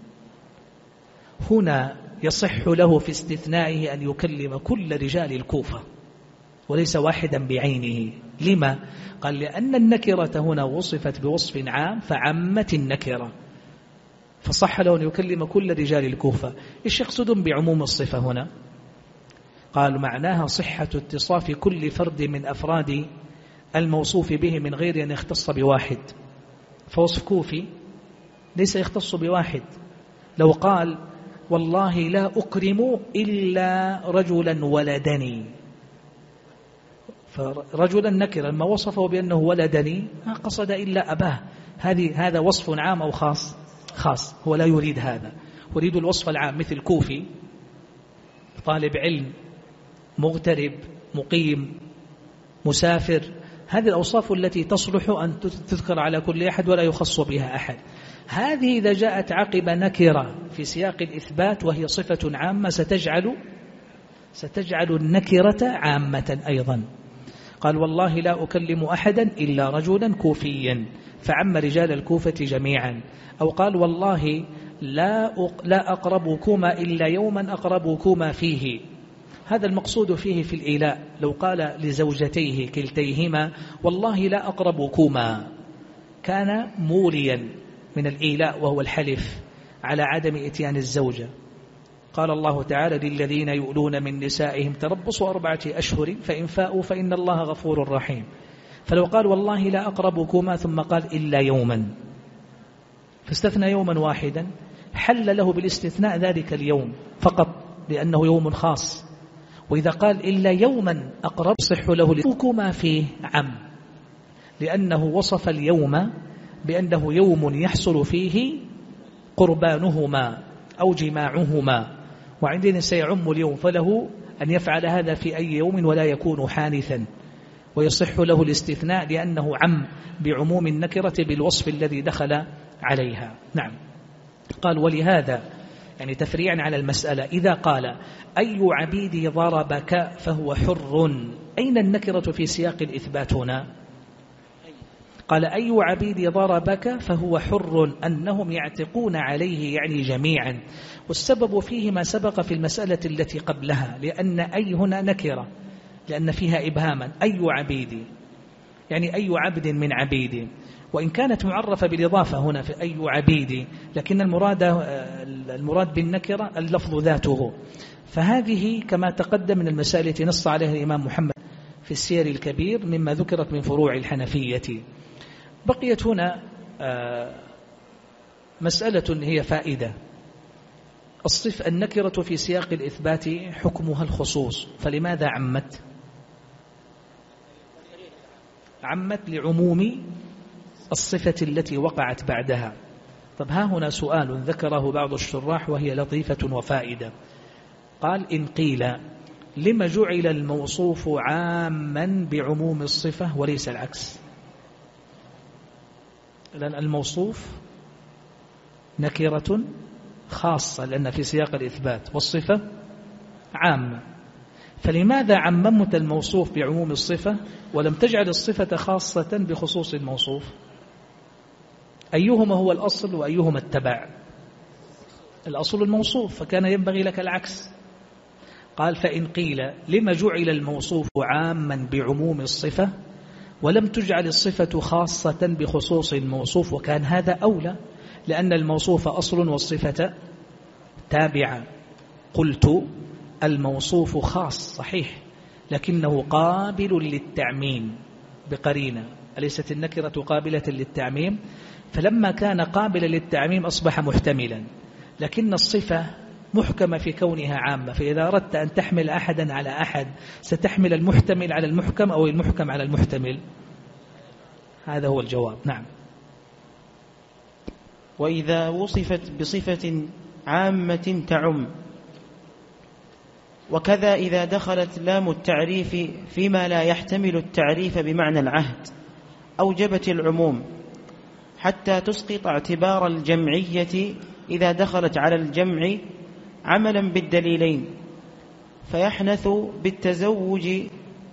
هنا يصح له في استثنائه أن يكلم كل رجال الكوفة وليس واحدا بعينه. لما؟ قال لأن النكرة هنا وصفت بوصف عام فعمت النكرة، فصح له أن يكلم كل رجال الكوفة. إيش يقصدون بعموم الصفة هنا؟ قالوا معناها صحة اتصاف كل فرد من أفراد الموصوف به من غير أن يختص بواحد. فوصف كوفي ليس يختص بواحد. لو قال والله لا أكرم إلا رجلا ولدني، فرجلا نكر لما وصفه بأنه ولدني ما قصد إلا أباه، هذا وصف عام أو خاص؟ خاص. هو لا يريد هذا، يريد الوصف العام مثل كوفي، طالب علم، مغترب، مقيم، مسافر. هذه الأوصاف التي تصلح أن تذكر على كل أحد ولا يخص بها أحد. هذه إذا جاءت عقب نكرة في سياق الإثبات وهي صفة عامة ستجعل النكرة عامة أيضا. قال والله لا أكلم أحدا إلا رجلا كوفيا فعم رجال الكوفة جميعا. أو قال والله لا أقربكما إلا يوما أقربكما فيه. هذا المقصود فيه في الإيلاء. لو قال لزوجتيه كلتيهما والله لا أقربكما كان موليا من الإيلاء وهو الحلف على عدم إتيان الزوجة. قال الله تعالى للذين يؤلون من نسائهم تربص 4 أشهر فإن فاءوا فإن الله غفور رحيم. فلو قال والله لا أقربكما ثم قال إلا يوما فاستثنى يوما واحدا حل له بالاستثناء ذلك اليوم فقط لأنه يوم خاص. وإذا قال إلا يوما أقرب صح له لكما فيه عم، لأنه وصف اليوم بأنه يوم يحصل فيه قربانهما أو جماعهما، وعندنا سيعم اليوم فله أن يفعل هذا في أي يوم ولا يكون حانثا، ويصح له الاستثناء لأنه عم بعموم النكرة بالوصف الذي دخل عليها. نعم. قال ولهذا يعني تفريعا على المسألة إذا قال أي عبيدي ضربك فهو حر، أين النكرة في سياق الإثبات هنا؟ قال أي عبيدي ضربك فهو حر، أنهم يعتقون عليه يعني جميعا. والسبب فيه ما سبق في المسألة التي قبلها، لأن أي هنا نكرة لأن فيها إبهاما. أي عبيدي يعني أي عبد من عبيدي، وإن كانت معرفة بالإضافة هنا في أي عبيدي، لكن المراد بالنكرة اللفظ ذاته. فهذه كما تقدم من المسائل التي نص عليها الإمام محمد في السير الكبير مما ذكرت من فروع الحنفية. بقيت هنا مسألة هي فائدة. النكرة في سياق الإثبات حكمها الخصوص، فلماذا عمت؟ عمت لعموم الصفة التي وقعت بعدها. طب ها هنا سؤال ذكره بعض الشراح وهي لطيفة وفائدة. قال إن قيل لما جعل الموصوف عاما بعموم الصفة وليس العكس؟ لأن الموصوف نكرة خاصة لأن في سياق الإثبات، والصفة عامة، فلماذا عممت الموصوف بعموم الصفة ولم تجعل الصفة خاصة بخصوص الموصوف؟ أيهما هو الأصل وأيهما التبع؟ الأصل الموصوف، فكان ينبغي لك العكس. قال فإن قيل لما جعل الموصوف عاما بعموم الصفة ولم تجعل الصفة خاصة بخصوص الموصوف، وكان هذا أولى لأن الموصوف أصل والصفة تابعة. قلت الموصوف خاص صحيح لكنه قابل للتعميم بقرينة، أليست النكرة قابلة للتعميم؟ فلما كان قابلا للتعميم أصبح محتملا، لكن الصفة محكمة في كونها عامة، فإذا أردت أن تحمل أحدا على أحد ستحمل المحتمل على المحكم أو المحكم على المحتمل. هذا هو الجواب. نعم. وإذا وصفت بصفة عامة تعم، وكذا إذا دخلت لام التعريف فيما لا يحتمل التعريف بمعنى العهد أوجبت العموم، حتى تسقط اعتبار الجمعية إذا دخلت على الجمع عملا بالدليلين، فيحنث بالتزوج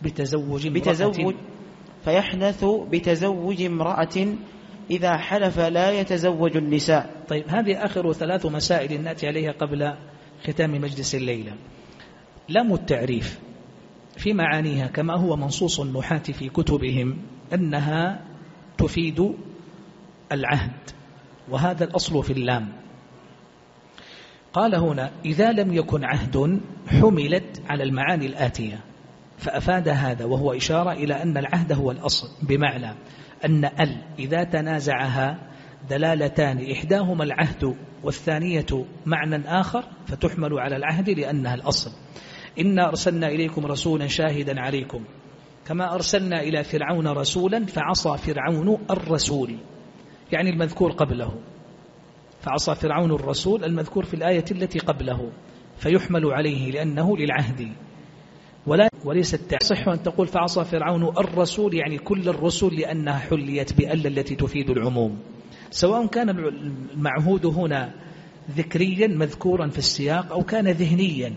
بتزوج فيحنث بتزوج امرأة إذا حلف لا يتزوج النساء. طيب، هذه آخر 3 مسائل نأتي عليها قبل ختام مجلس الليلة. لام التعريف في معانيها كما هو منصوص النحاة في كتبهم أنها تفيد العهد، وهذا الأصل في اللام. قال هنا إذا لم يكن عهد حملت على المعاني الآتية، فأفاد هذا وهو إشارة إلى أن العهد هو الأصل، بمعنى أن إذا تنازعها دلالتان إحداهما العهد والثانية معنى آخر فتحمل على العهد لأنها الأصل. إنا أرسلنا إليكم رسولا شاهدا عليكم كما أرسلنا إلى فرعون رسولا فعصى فرعون الرسول، يعني المذكور قبله، فعصى فرعون الرسول المذكور في الآية التي قبله، فيحمل عليه لأنه للعهد وليس تصح أن تقول فعصى فرعون الرسول يعني كل الرسل، لأنها حليت بأل التي تفيد العموم، سواء كان المعهود هنا ذكريا مذكورا في السياق أو كان ذهنيا.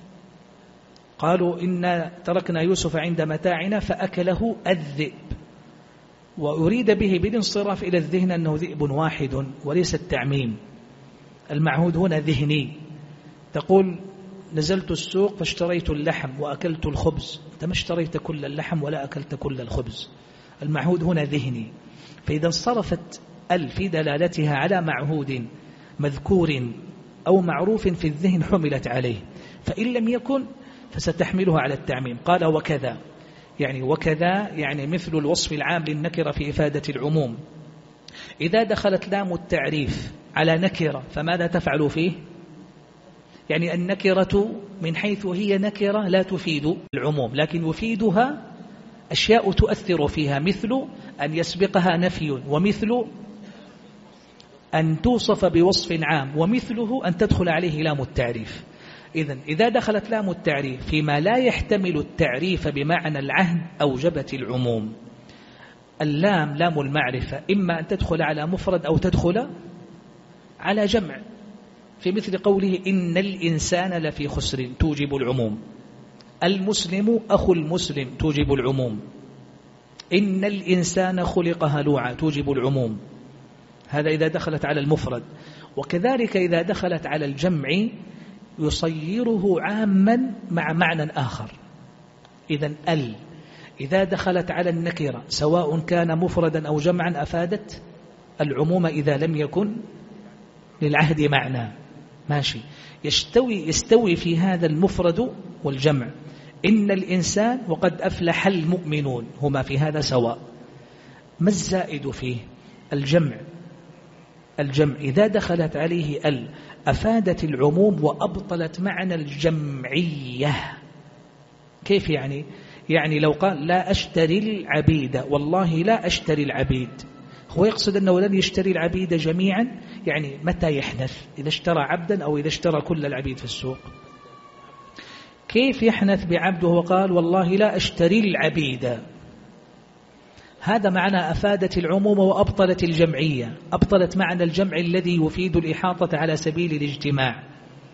قالوا إنا تركنا يوسف عند متاعنا فأكله الذئب، وأريد به بالانصراف إلى الذهن أنه ذئب واحد وليس التعميم. المعهود هنا ذهني، تقول نزلت السوق فاشتريت اللحم وأكلت الخبز، أنت ما اشتريت كل اللحم ولا أكلت كل الخبز. المعهود هنا ذهني، فإذا انصرفت في دلالتها على معهود مذكور أو معروف في الذهن حملت عليه، فإن لم يكن فستحملها على التعميم. قال وكذا يعني مثل الوصف العام للنكرة في إفادة العموم. إذا دخلت لام التعريف على نكرة فماذا تفعل فيه؟ يعني النكرة من حيث هي نكرة لا تفيد العموم، لكن يفيدها أشياء تؤثر فيها، مثل أن يسبقها نفي، ومثل أن توصف بوصف عام، ومثله أن تدخل عليه لام التعريف. إذا دخلت لام التعريف فيما لا يحتمل التعريف بمعنى العهد أوجبت العموم. اللام لام المعرفة إما أن تدخل على مفرد أو تدخل على جمع، في مثل قوله إن الإنسان لفي خسر توجب العموم، المسلم أخو المسلم توجب العموم، إن الإنسان خلق هلوعا توجب العموم. هذا إذا دخلت على المفرد. وكذلك إذا دخلت على الجمع يصيره عاما مع معنى آخر. إذا دخلت على النكرة سواء كان مفردا أو جمعا أفادت العموم إذا لم يكن للعهد معنى. ماشي، يستوي في هذا المفرد والجمع. إن الإنسان وقد أفلح المؤمنون هما في هذا سواء. ما الزائد فيه؟ الجمع إذا دخلت عليه أفادت العموم وأبطلت معنى الجمعية. كيف يعني؟ يعني لو قال لا أشتري العبيد، والله لا أشتري العبيد، هو يقصد أنه لن يشتري العبيد جميعا، يعني متى يحنث؟ إذا اشترى عبدا أو إذا اشترى كل العبيد في السوق. كيف يحنث بعبده وقال والله لا أشتري العبيد؟ هذا معنى أفادت العموم وأبطلت الجمعية، أبطلت معنى الجمع الذي يفيد الإحاطة على سبيل الاجتماع.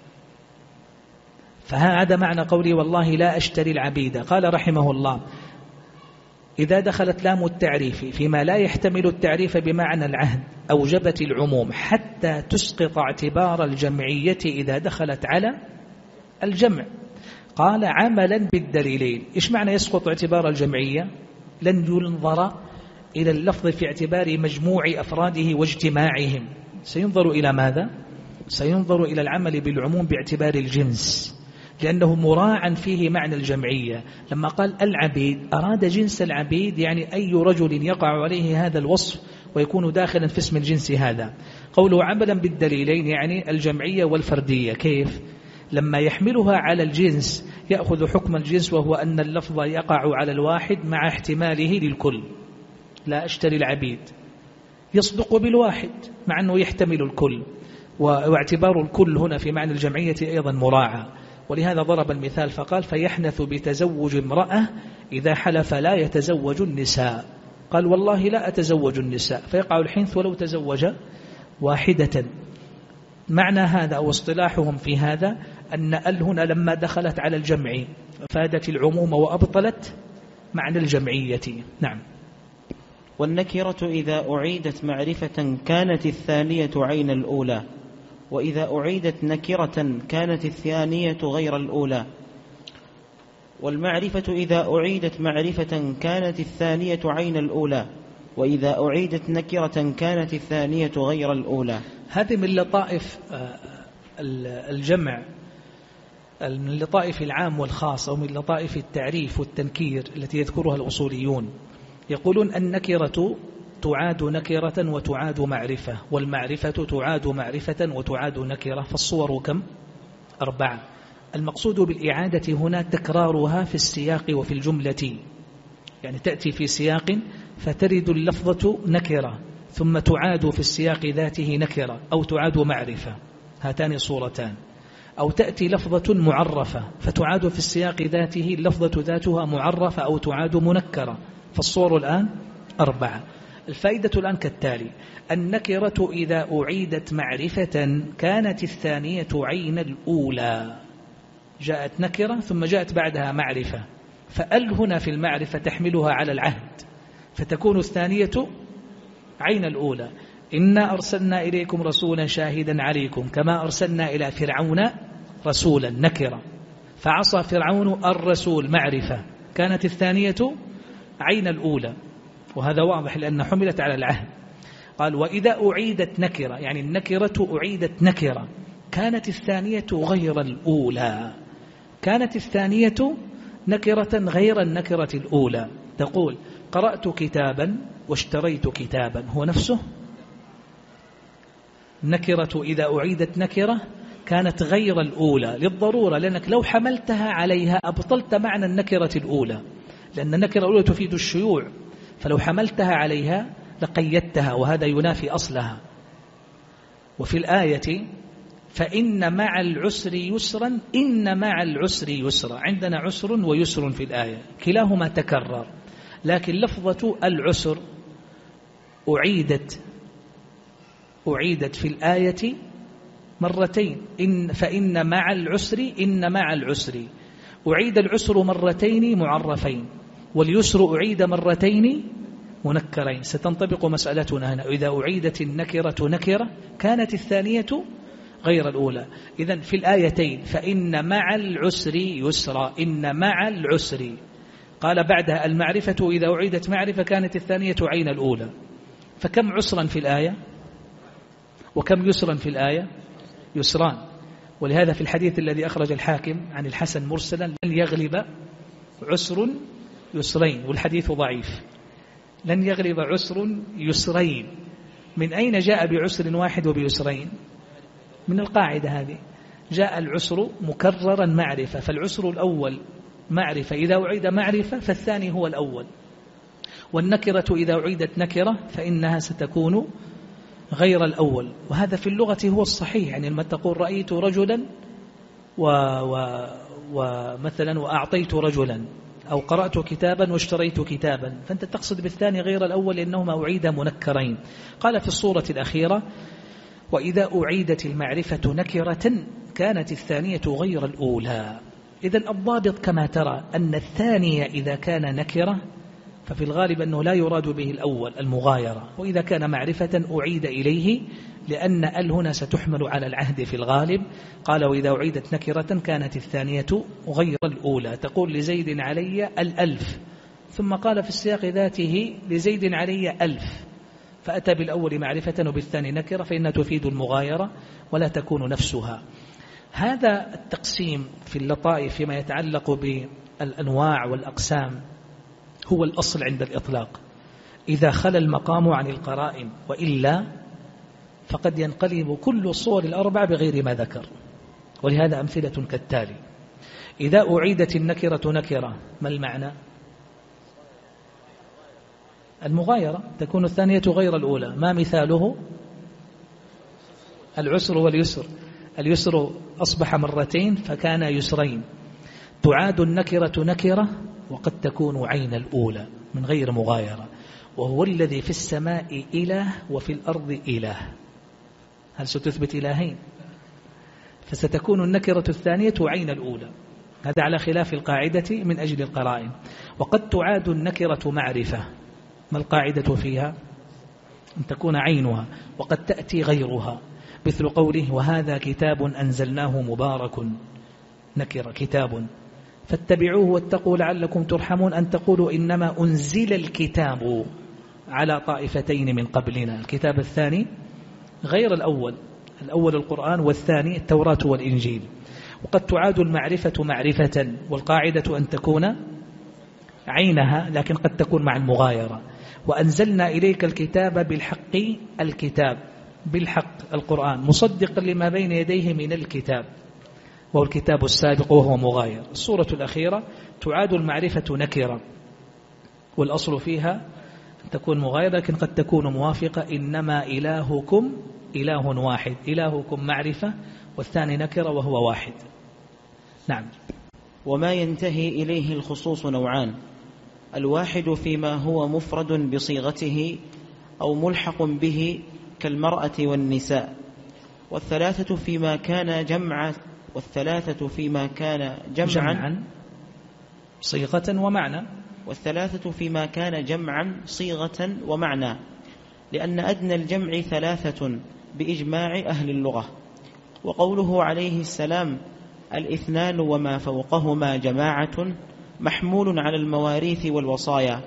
فهذا معنى قولي والله لا أشتري العبيد. قال رحمه الله إذا دخلت لام التعريف فيما لا يحتمل التعريف بمعنى العهد أوجبت العموم حتى تسقط اعتبار الجمعية إذا دخلت على الجمع. قال عملا بالدليلين. إيش معنى يسقط اعتبار الجمعية؟ لن ينظر إلى اللفظ في اعتبار مجموع أفراده واجتماعهم، سينظر إلى ماذا؟ سينظر إلى العمل بالعموم باعتبار الجنس، لأنه مراعا فيه معنى الجمعية. لما قال العبيد أراد جنس العبيد، يعني أي رجل يقع عليه هذا الوصف ويكون داخلا في اسم الجنس هذا. قوله عملا بالدليلين يعني الجمعية والفردية. كيف؟ لما يحملها على الجنس يأخذ حكم الجنس، وهو أن اللفظ يقع على الواحد مع احتماله للكل. لا أشتري العبيد يصدق بالواحد مع أنه يحتمل الكل، واعتبار الكل هنا في معنى الجمعية أيضا مراعى. ولهذا ضرب المثال فقال فيحنث بتزوج امرأة إذا حلف لا يتزوج النساء. قال والله لا أتزوج النساء، فيقع الحنث ولو تزوج واحدة. معنى هذا أو اصطلاحهم في هذا أن هنا لما دخلت على الجمع فادت العموم وأبطلت معنى الجمعية. نعم. والنكرة إذا أعيدت معرفة كانت الثانية عين الأولى، وإذا أعيدت نكرة كانت الثانية غير الأولى. والمعرفة إذا أعيدت معرفة كانت الثانية عين الأولى، وإذا أعيدت نكرة كانت الثانية غير الأولى. هذه من لطائف الجمع، من لطائف العام والخاص، أو من لطائف التعريف والتنكير التي يذكرها الأصوليون. يقولون النكرة تعاد نكرة وتعاد معرفة، والمعرفة تعاد معرفة وتعاد نكرة، فالصور كم؟ 4. المقصود بالإعادة هنا تكرارها في السياق وفي الجملة، يعني تأتي في سياق فترد اللفظة نكرة ثم تعاد في السياق ذاته نكرة أو تعاد معرفة، هاتان صورتان. أو تأتي لفظة معرفة فتعاد في السياق ذاته اللفظة ذاتها معرفة أو تعاد منكرة، فالصور الآن 4. الفائدة الآن كالتالي: النكرة إذا أعيدت معرفة كانت الثانية عين الأولى. جاءت نكرة ثم جاءت بعدها معرفة، فأل هنا في المعرفة تحملها على العهد، فتكون الثانية عين الأولى. إنا أرسلنا إليكم رسولا شاهدا عليكم كما أرسلنا إلى فرعون رسولا، نكرة، فعصى فرعون الرسول، معرفة، كانت الثانية عين الأولى، وهذا واضح لأن حملت على العهد. قال: وإذا أعيدت نكرة، يعني النكرة أعيدت نكرة، كانت الثانية غير الأولى. كانت الثانية نكرة غير النكرة الأولى. تقول: قرأت كتابا واشتريت كتابا، هو نفسه. نكرة إذا أعيدت نكرة كانت غير الأولى للضرورة، لأنك لو حملتها عليها أبطلت معنى النكرة الأولى، لأن النكرة الأولى تفيد الشيوع، فلو حملتها عليها لقيدتها، وهذا ينافي أصلها. وفي الآية: فإن مع العسر يسرا، إن مع العسر يسرا، عندنا عسر ويسر في الآية، كلاهما تكرر، لكن لفظة العسر أعيدت في الآية مرتين. فإن مع العسر، إن مع العسر، أعيد العسر مرتين معرفين، واليسر أعيد مرتين منكرين. ستنطبق مسألتنا هنا: إذا أعيدت النكرة نكرة كانت الثانية غير الأولى. إذن في الآيتين: فإن مع العسر يسرا، إن مع العسر، قال بعدها المعرفة إذا أعيدت معرفة كانت الثانية عين الأولى. فكم عسرا في الآية وكم يسرا في الآية؟ يسران. ولهذا في الحديث الذي أخرج الحاكم عن الحسن مرسلا: لن يغلب عسر يسرين، والحديث ضعيف. لن يغلب عسر يسرين، من أين جاء بعسر واحد وبيسرين؟ من القاعدة هذه، جاء العسر مكررا معرفة، فالعسر الأول معرفة إذا أعيد معرفة فالثاني هو الأول. والنكرة إذا أعيدت نكرة فإنها ستكون غير الأول، وهذا في اللغة هو الصحيح. يعني لما تقول رأيت رجلا ومثلا وأعطيت رجلا، أو قرأت كتابا واشتريت كتابا، فأنت تقصد بالثاني غير الأول لأنهما أعيد منكرين. قال في الصورة الأخيرة: وإذا أعيدت المعرفة نكرة كانت الثانية غير الأولى. إذن الضابط كما ترى أن الثانية إذا كان نكرة ففي الغالب أنه لا يراد به الأول المغايرة، وإذا كان معرفة أعيد إليه، لأن ال هنا ستحمل على العهد في الغالب. قال: وإذا أعيدت نكرة كانت الثانية غير الأولى. تقول لزيد علي 1000، ثم قال في السياق ذاته لزيد علي 1000، فأتى بالأول معرفة وبالثاني نكرة، فإنها تفيد المغايرة ولا تكون نفسها. هذا التقسيم في اللطائف فيما يتعلق بالأنواع والأقسام هو الأصل عند الإطلاق، إذا خلى المقام عن القرائن، وإلا فقد ينقلب كل الصور الأربع بغير ما ذكر. ولهذا أمثلة كالتالي: إذا أعيدت النكرة نكرة، ما المعنى؟ المغايرة، تكون الثانية غير الأولى. ما مثاله؟ العسر واليسر، اليسر أصبح مرتين فكان يسرين. تعاد النكرة نكرة وقد تكون عين الأولى من غير مغايرة. وهو الذي في السماء إله وفي الأرض إله. هل ستثبت إلهين؟ فستكون النكرة الثانية عين الأولى، هذا على خلاف القاعدة من أجل القرائن. وقد تعاد النكرة معرفة، ما القاعدة فيها؟ أن تكون عينها، وقد تأتي غيرها، مثل قوله وهذا كتاب أنزلناه مبارك، نكرة كتاب، فاتبعوه واتقوا لعلكم ترحمون، أن تقولوا إنما أنزل الكتاب على طائفتين من قبلنا. الكتاب الثاني غير الأول، الأول القرآن والثاني التوراة والإنجيل. وقد تعاد المعرفة معرفة، والقاعدة أن تكون عينها، لكن قد تكون مع المغايرة. وأنزلنا إليك الكتاب بالحق، الكتاب بالحق القرآن مصدقا لما بين يديه من الكتاب، وهو الكتاب السابق وهو مغاير. السورة الأخيرة تعاد المعرفة نكرة، والأصل فيها أن تكون مغايرة، لكن قد تكون موافقة. إنما إلهكم إله واحد، إلهكم معرفة والثاني نكرة وهو واحد. نعم. وما ينتهي إليه الخصوص نوعان: الواحد فيما هو مفرد بصيغته أو ملحق به كالمرأة والنساء، والثلاثة فيما كان جمعا صيغة ومعنى، والثلاثة فيما كان جمعا صيغة ومعنى، لأن أدنى الجمع ثلاثة بإجماع أهل اللغة. وقوله عليه السلام الاثنان وما فوقهما جماعة محمول على المواريث والوصايا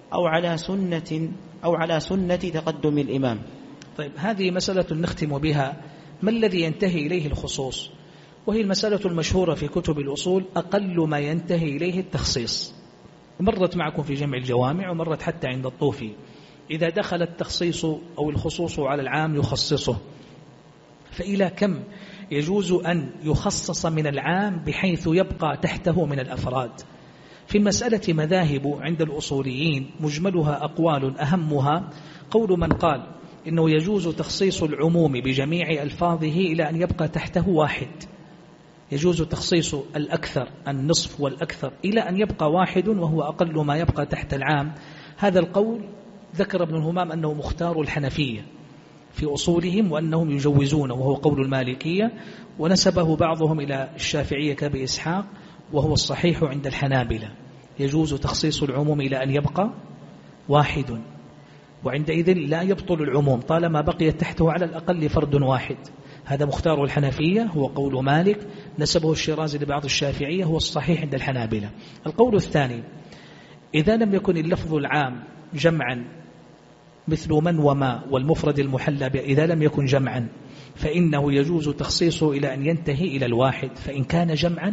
أو على سنة تقدم الإمام. طيب، هذه مسألة نختم بها. ما الذي ينتهي إليه الخصوص؟ وهي المسألة المشهورة في كتب الأصول: أقل ما ينتهي إليه التخصيص. مرت معكم في جمع الجوامع، ومرت حتى عند الطوفي. إذا دخل التخصيص أو الخصوص على العام يخصصه، فإلى كم يجوز أن يخصص من العام بحيث يبقى تحته من الأفراد؟ في المسألة مذاهب عند الأصوليين، مجملها أقوال، أهمها قول من قال إنه يجوز تخصيص العموم بجميع ألفاظه إلى أن يبقى تحته واحد. يجوز تخصيص الأكثر، النصف والأكثر، إلى أن يبقى واحد وهو أقل ما يبقى تحت العام. هذا القول ذكر ابن الهمام أنه مختار الحنفية في أصولهم، وأنهم يجوزونه، وهو قول المالكية، ونسبه بعضهم إلى الشافعية كأبي إسحاق، وهو الصحيح عند الحنابلة. يجوز تخصيص العموم إلى أن يبقى واحد، وعندئذ لا يبطل العموم طالما بقي تحته على الأقل فرد واحد. هذا مختار الحنفية، هو قول مالك، نسبه الشيرازي لبعض الشافعية، هو الصحيح عند الحنابلة. القول الثاني: إذا لم يكن اللفظ العام جمعا مثل من وما والمفرد المحلى، إذا لم يكن جمعا فإنه يجوز تخصيصه إلى أن ينتهي إلى الواحد. فإن كان جمعا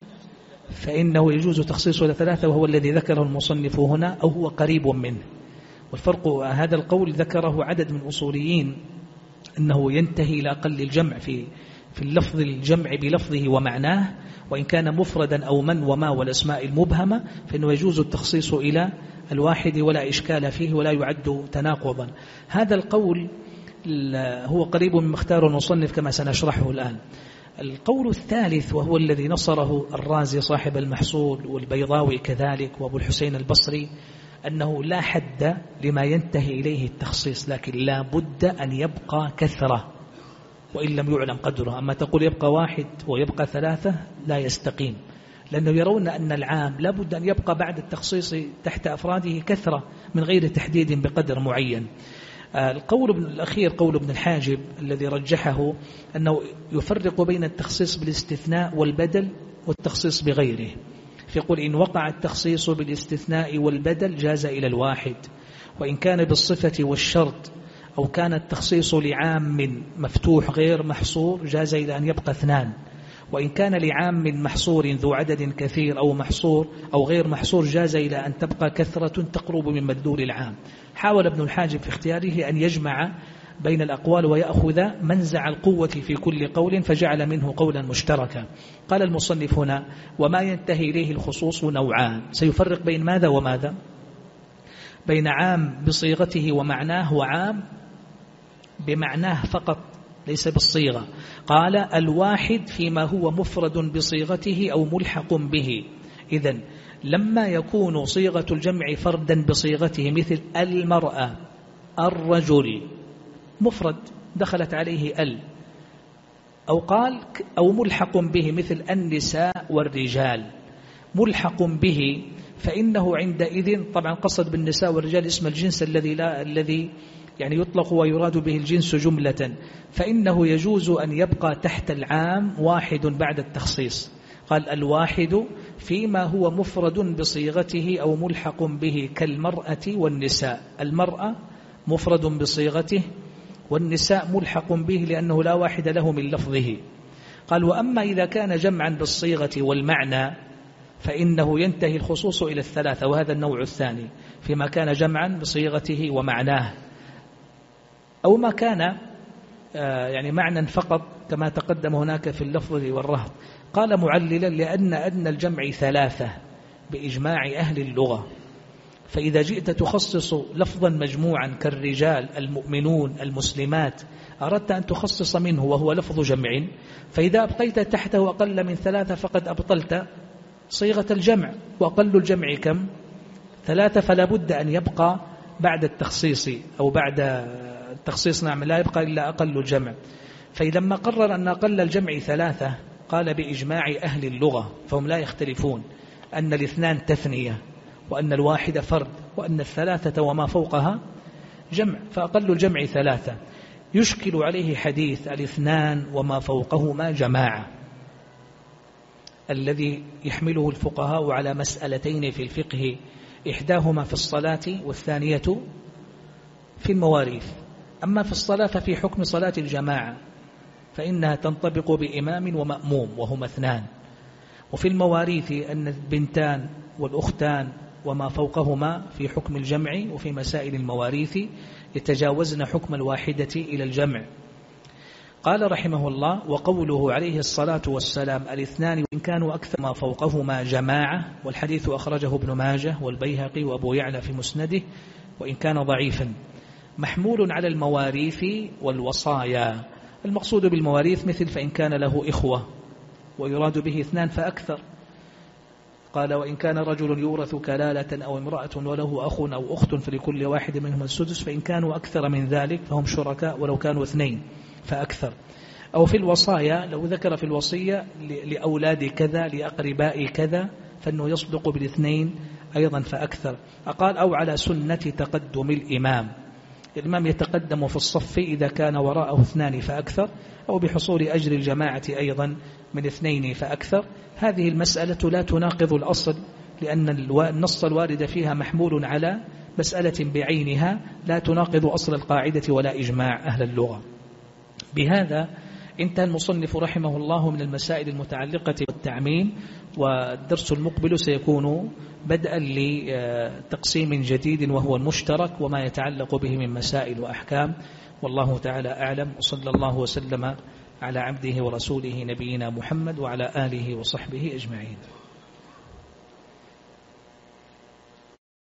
فإنه يجوز تخصيصه إلى ثلاثة، وهو الذي ذكره المصنف هنا، أو هو قريب منه. والفرق، هذا القول ذكره عدد من أصوليين، أنه ينتهي إلى أقل الجمع في اللفظ، الجمع بلفظه ومعناه، وإن كان مفردا أو من وما والأسماء المبهمة فإنه يجوز التخصيص إلى الواحد ولا إشكال فيه ولا يعد تناقضا. هذا القول هو قريب من مختار المصنف كما سنشرحه الآن. القول الثالث، وهو الذي نصره الرازي صاحب المحصول والبيضاوي كذلك وأبو الحسين البصري، أنه لا حد لما ينتهي إليه التخصيص، لكن لا بد أن يبقى كثرة وإن لم يعلم قدره. أما تقول يبقى واحد ويبقى ثلاثة لا يستقيم، لأنه يرون أن العام لا بد أن يبقى بعد التخصيص تحت أفراده كثرة من غير تحديد بقدر معين. القول الأخير قول ابن الحاجب الذي رجحه، أنه يفرق بين التخصيص بالاستثناء والبدل والتخصيص بغيره. فيقول إن وقع التخصيص بالاستثناء والبدل جاز إلى الواحد، وإن كان بالصفة والشرط أو كان التخصيص لعام مفتوح غير محصور جاز إلى أن يبقى اثنان، وإن كان لعام محصور ذو عدد كثير أو محصور أو غير محصور جاز إلى أن تبقى كثرة تقرب من مدلول العام. حاول ابن الحاجب في اختياره أن يجمع بين الأقوال ويأخذ منزع القوة في كل قول، فجعل منه قولا مشتركا. قال المصنف هنا: وما ينتهي إليه الخصوص نوعان. سيفرق بين ماذا وماذا؟ بين عام بصيغته ومعناه، وعام بمعناه فقط ليس بالصيغة. قال: الواحد فيما هو مفرد بصيغته أو ملحق به. إذن لما يكون صيغة الجمع فردا بصيغته، مثل المرأة، الرجل، مفرد دخلت عليه أو قال أو ملحق به مثل النساء والرجال، ملحق به فإنه عندئذ طبعا قصد بالنساء والرجال اسم الجنس الذي يعني يطلق ويراد به الجنس جملة، فإنه يجوز أن يبقى تحت العام واحد بعد التخصيص. قال الواحد فيما هو مفرد بصيغته أو ملحق به كالمرأة والنساء، المرأة مفرد بصيغته والنساء ملحق به لأنه لا واحد له من لفظه. قال وأما إذا كان جمعا بالصيغة والمعنى فإنه ينتهي الخصوص إلى الثلاثة، وهذا النوع الثاني فيما كان جمعا بصيغته ومعناه، أو ما كان يعني معنى فقط كما تقدم هناك في اللفظ والرهط. قال معللا لأن أدنى الجمع ثلاثة بإجماع أهل اللغة، فإذا جئت تخصص لفظا مجموعا كالرجال المؤمنون المسلمات أردت أن تخصص منه وهو لفظ جمع، فإذا أبقيت تحته أقل من ثلاثة فقد أبطلت صيغة الجمع، وأقل الجمع كم؟ ثلاثة، فلا بد أن يبقى بعد التخصيص أو بعد التخصيص نعم لا يبقى إلا أقل الجمع. فلما قرر أن أقل الجمع ثلاثة قال بإجماع أهل اللغة، فهم لا يختلفون أن الاثنان تثنية وأن الواحد فرد وأن الثلاثة وما فوقها جمع، فأقل الجمع ثلاثة. يشكل عليه حديث الاثنان وما فوقهما جماعة الذي يحمله الفقهاء على مسألتين في الفقه، إحداهما في الصلاة والثانية في المواريث. أما في الصلاة ففي حكم صلاة الجماعة فإنها تنطبق بإمام ومأموم وهما اثنان، وفي المواريث أن البنتان والأختان وما فوقهما في حكم الجمع، وفي مسائل المواريث يتجاوزن حكم الواحدة إلى الجمع. قال رحمه الله وقوله عليه الصلاة والسلام الاثنان وإن كانوا أكثر ما فوقهما جماعة، والحديث أخرجه ابن ماجه والبيهقي وأبو يعلى في مسنده وإن كان ضعيفا، محمول على المواريث والوصايا. المقصود بالمواريث مثل فإن كان له إخوة ويراد به اثنان فأكثر، قال وإن كان رجل يورث كلالة أو امرأة وله أخ أو أخت فلكل واحد منهم السدس، فإن كانوا أكثر من ذلك فهم شركاء ولو كانوا اثنين فأكثر. أو في الوصايا لو ذكر في الوصية لأولاد كذا لأقرباء كذا فإنه يصدق بالاثنين أيضا فأكثر. أقال أو على سنة تقدم الإمام يتقدم في الصف إذا كان وراءه اثنان فأكثر، أو بحصول أجر الجماعة أيضا من اثنين فأكثر. هذه المسألة لا تناقض الأصل، لأن النص الوارد فيها محمول على مسألة بعينها لا تناقض أصل القاعدة ولا إجماع أهل اللغة. بهذا انتهى المصنف رحمه الله من المسائل المتعلقة بالتعميم، والدرس المقبل سيكون بدءا لتقسيم جديد وهو المشترك وما يتعلق به من مسائل وأحكام. والله تعالى أعلم، وصلى الله وسلم على عبده ورسوله نبينا محمد وعلى آله وصحبه أجمعين.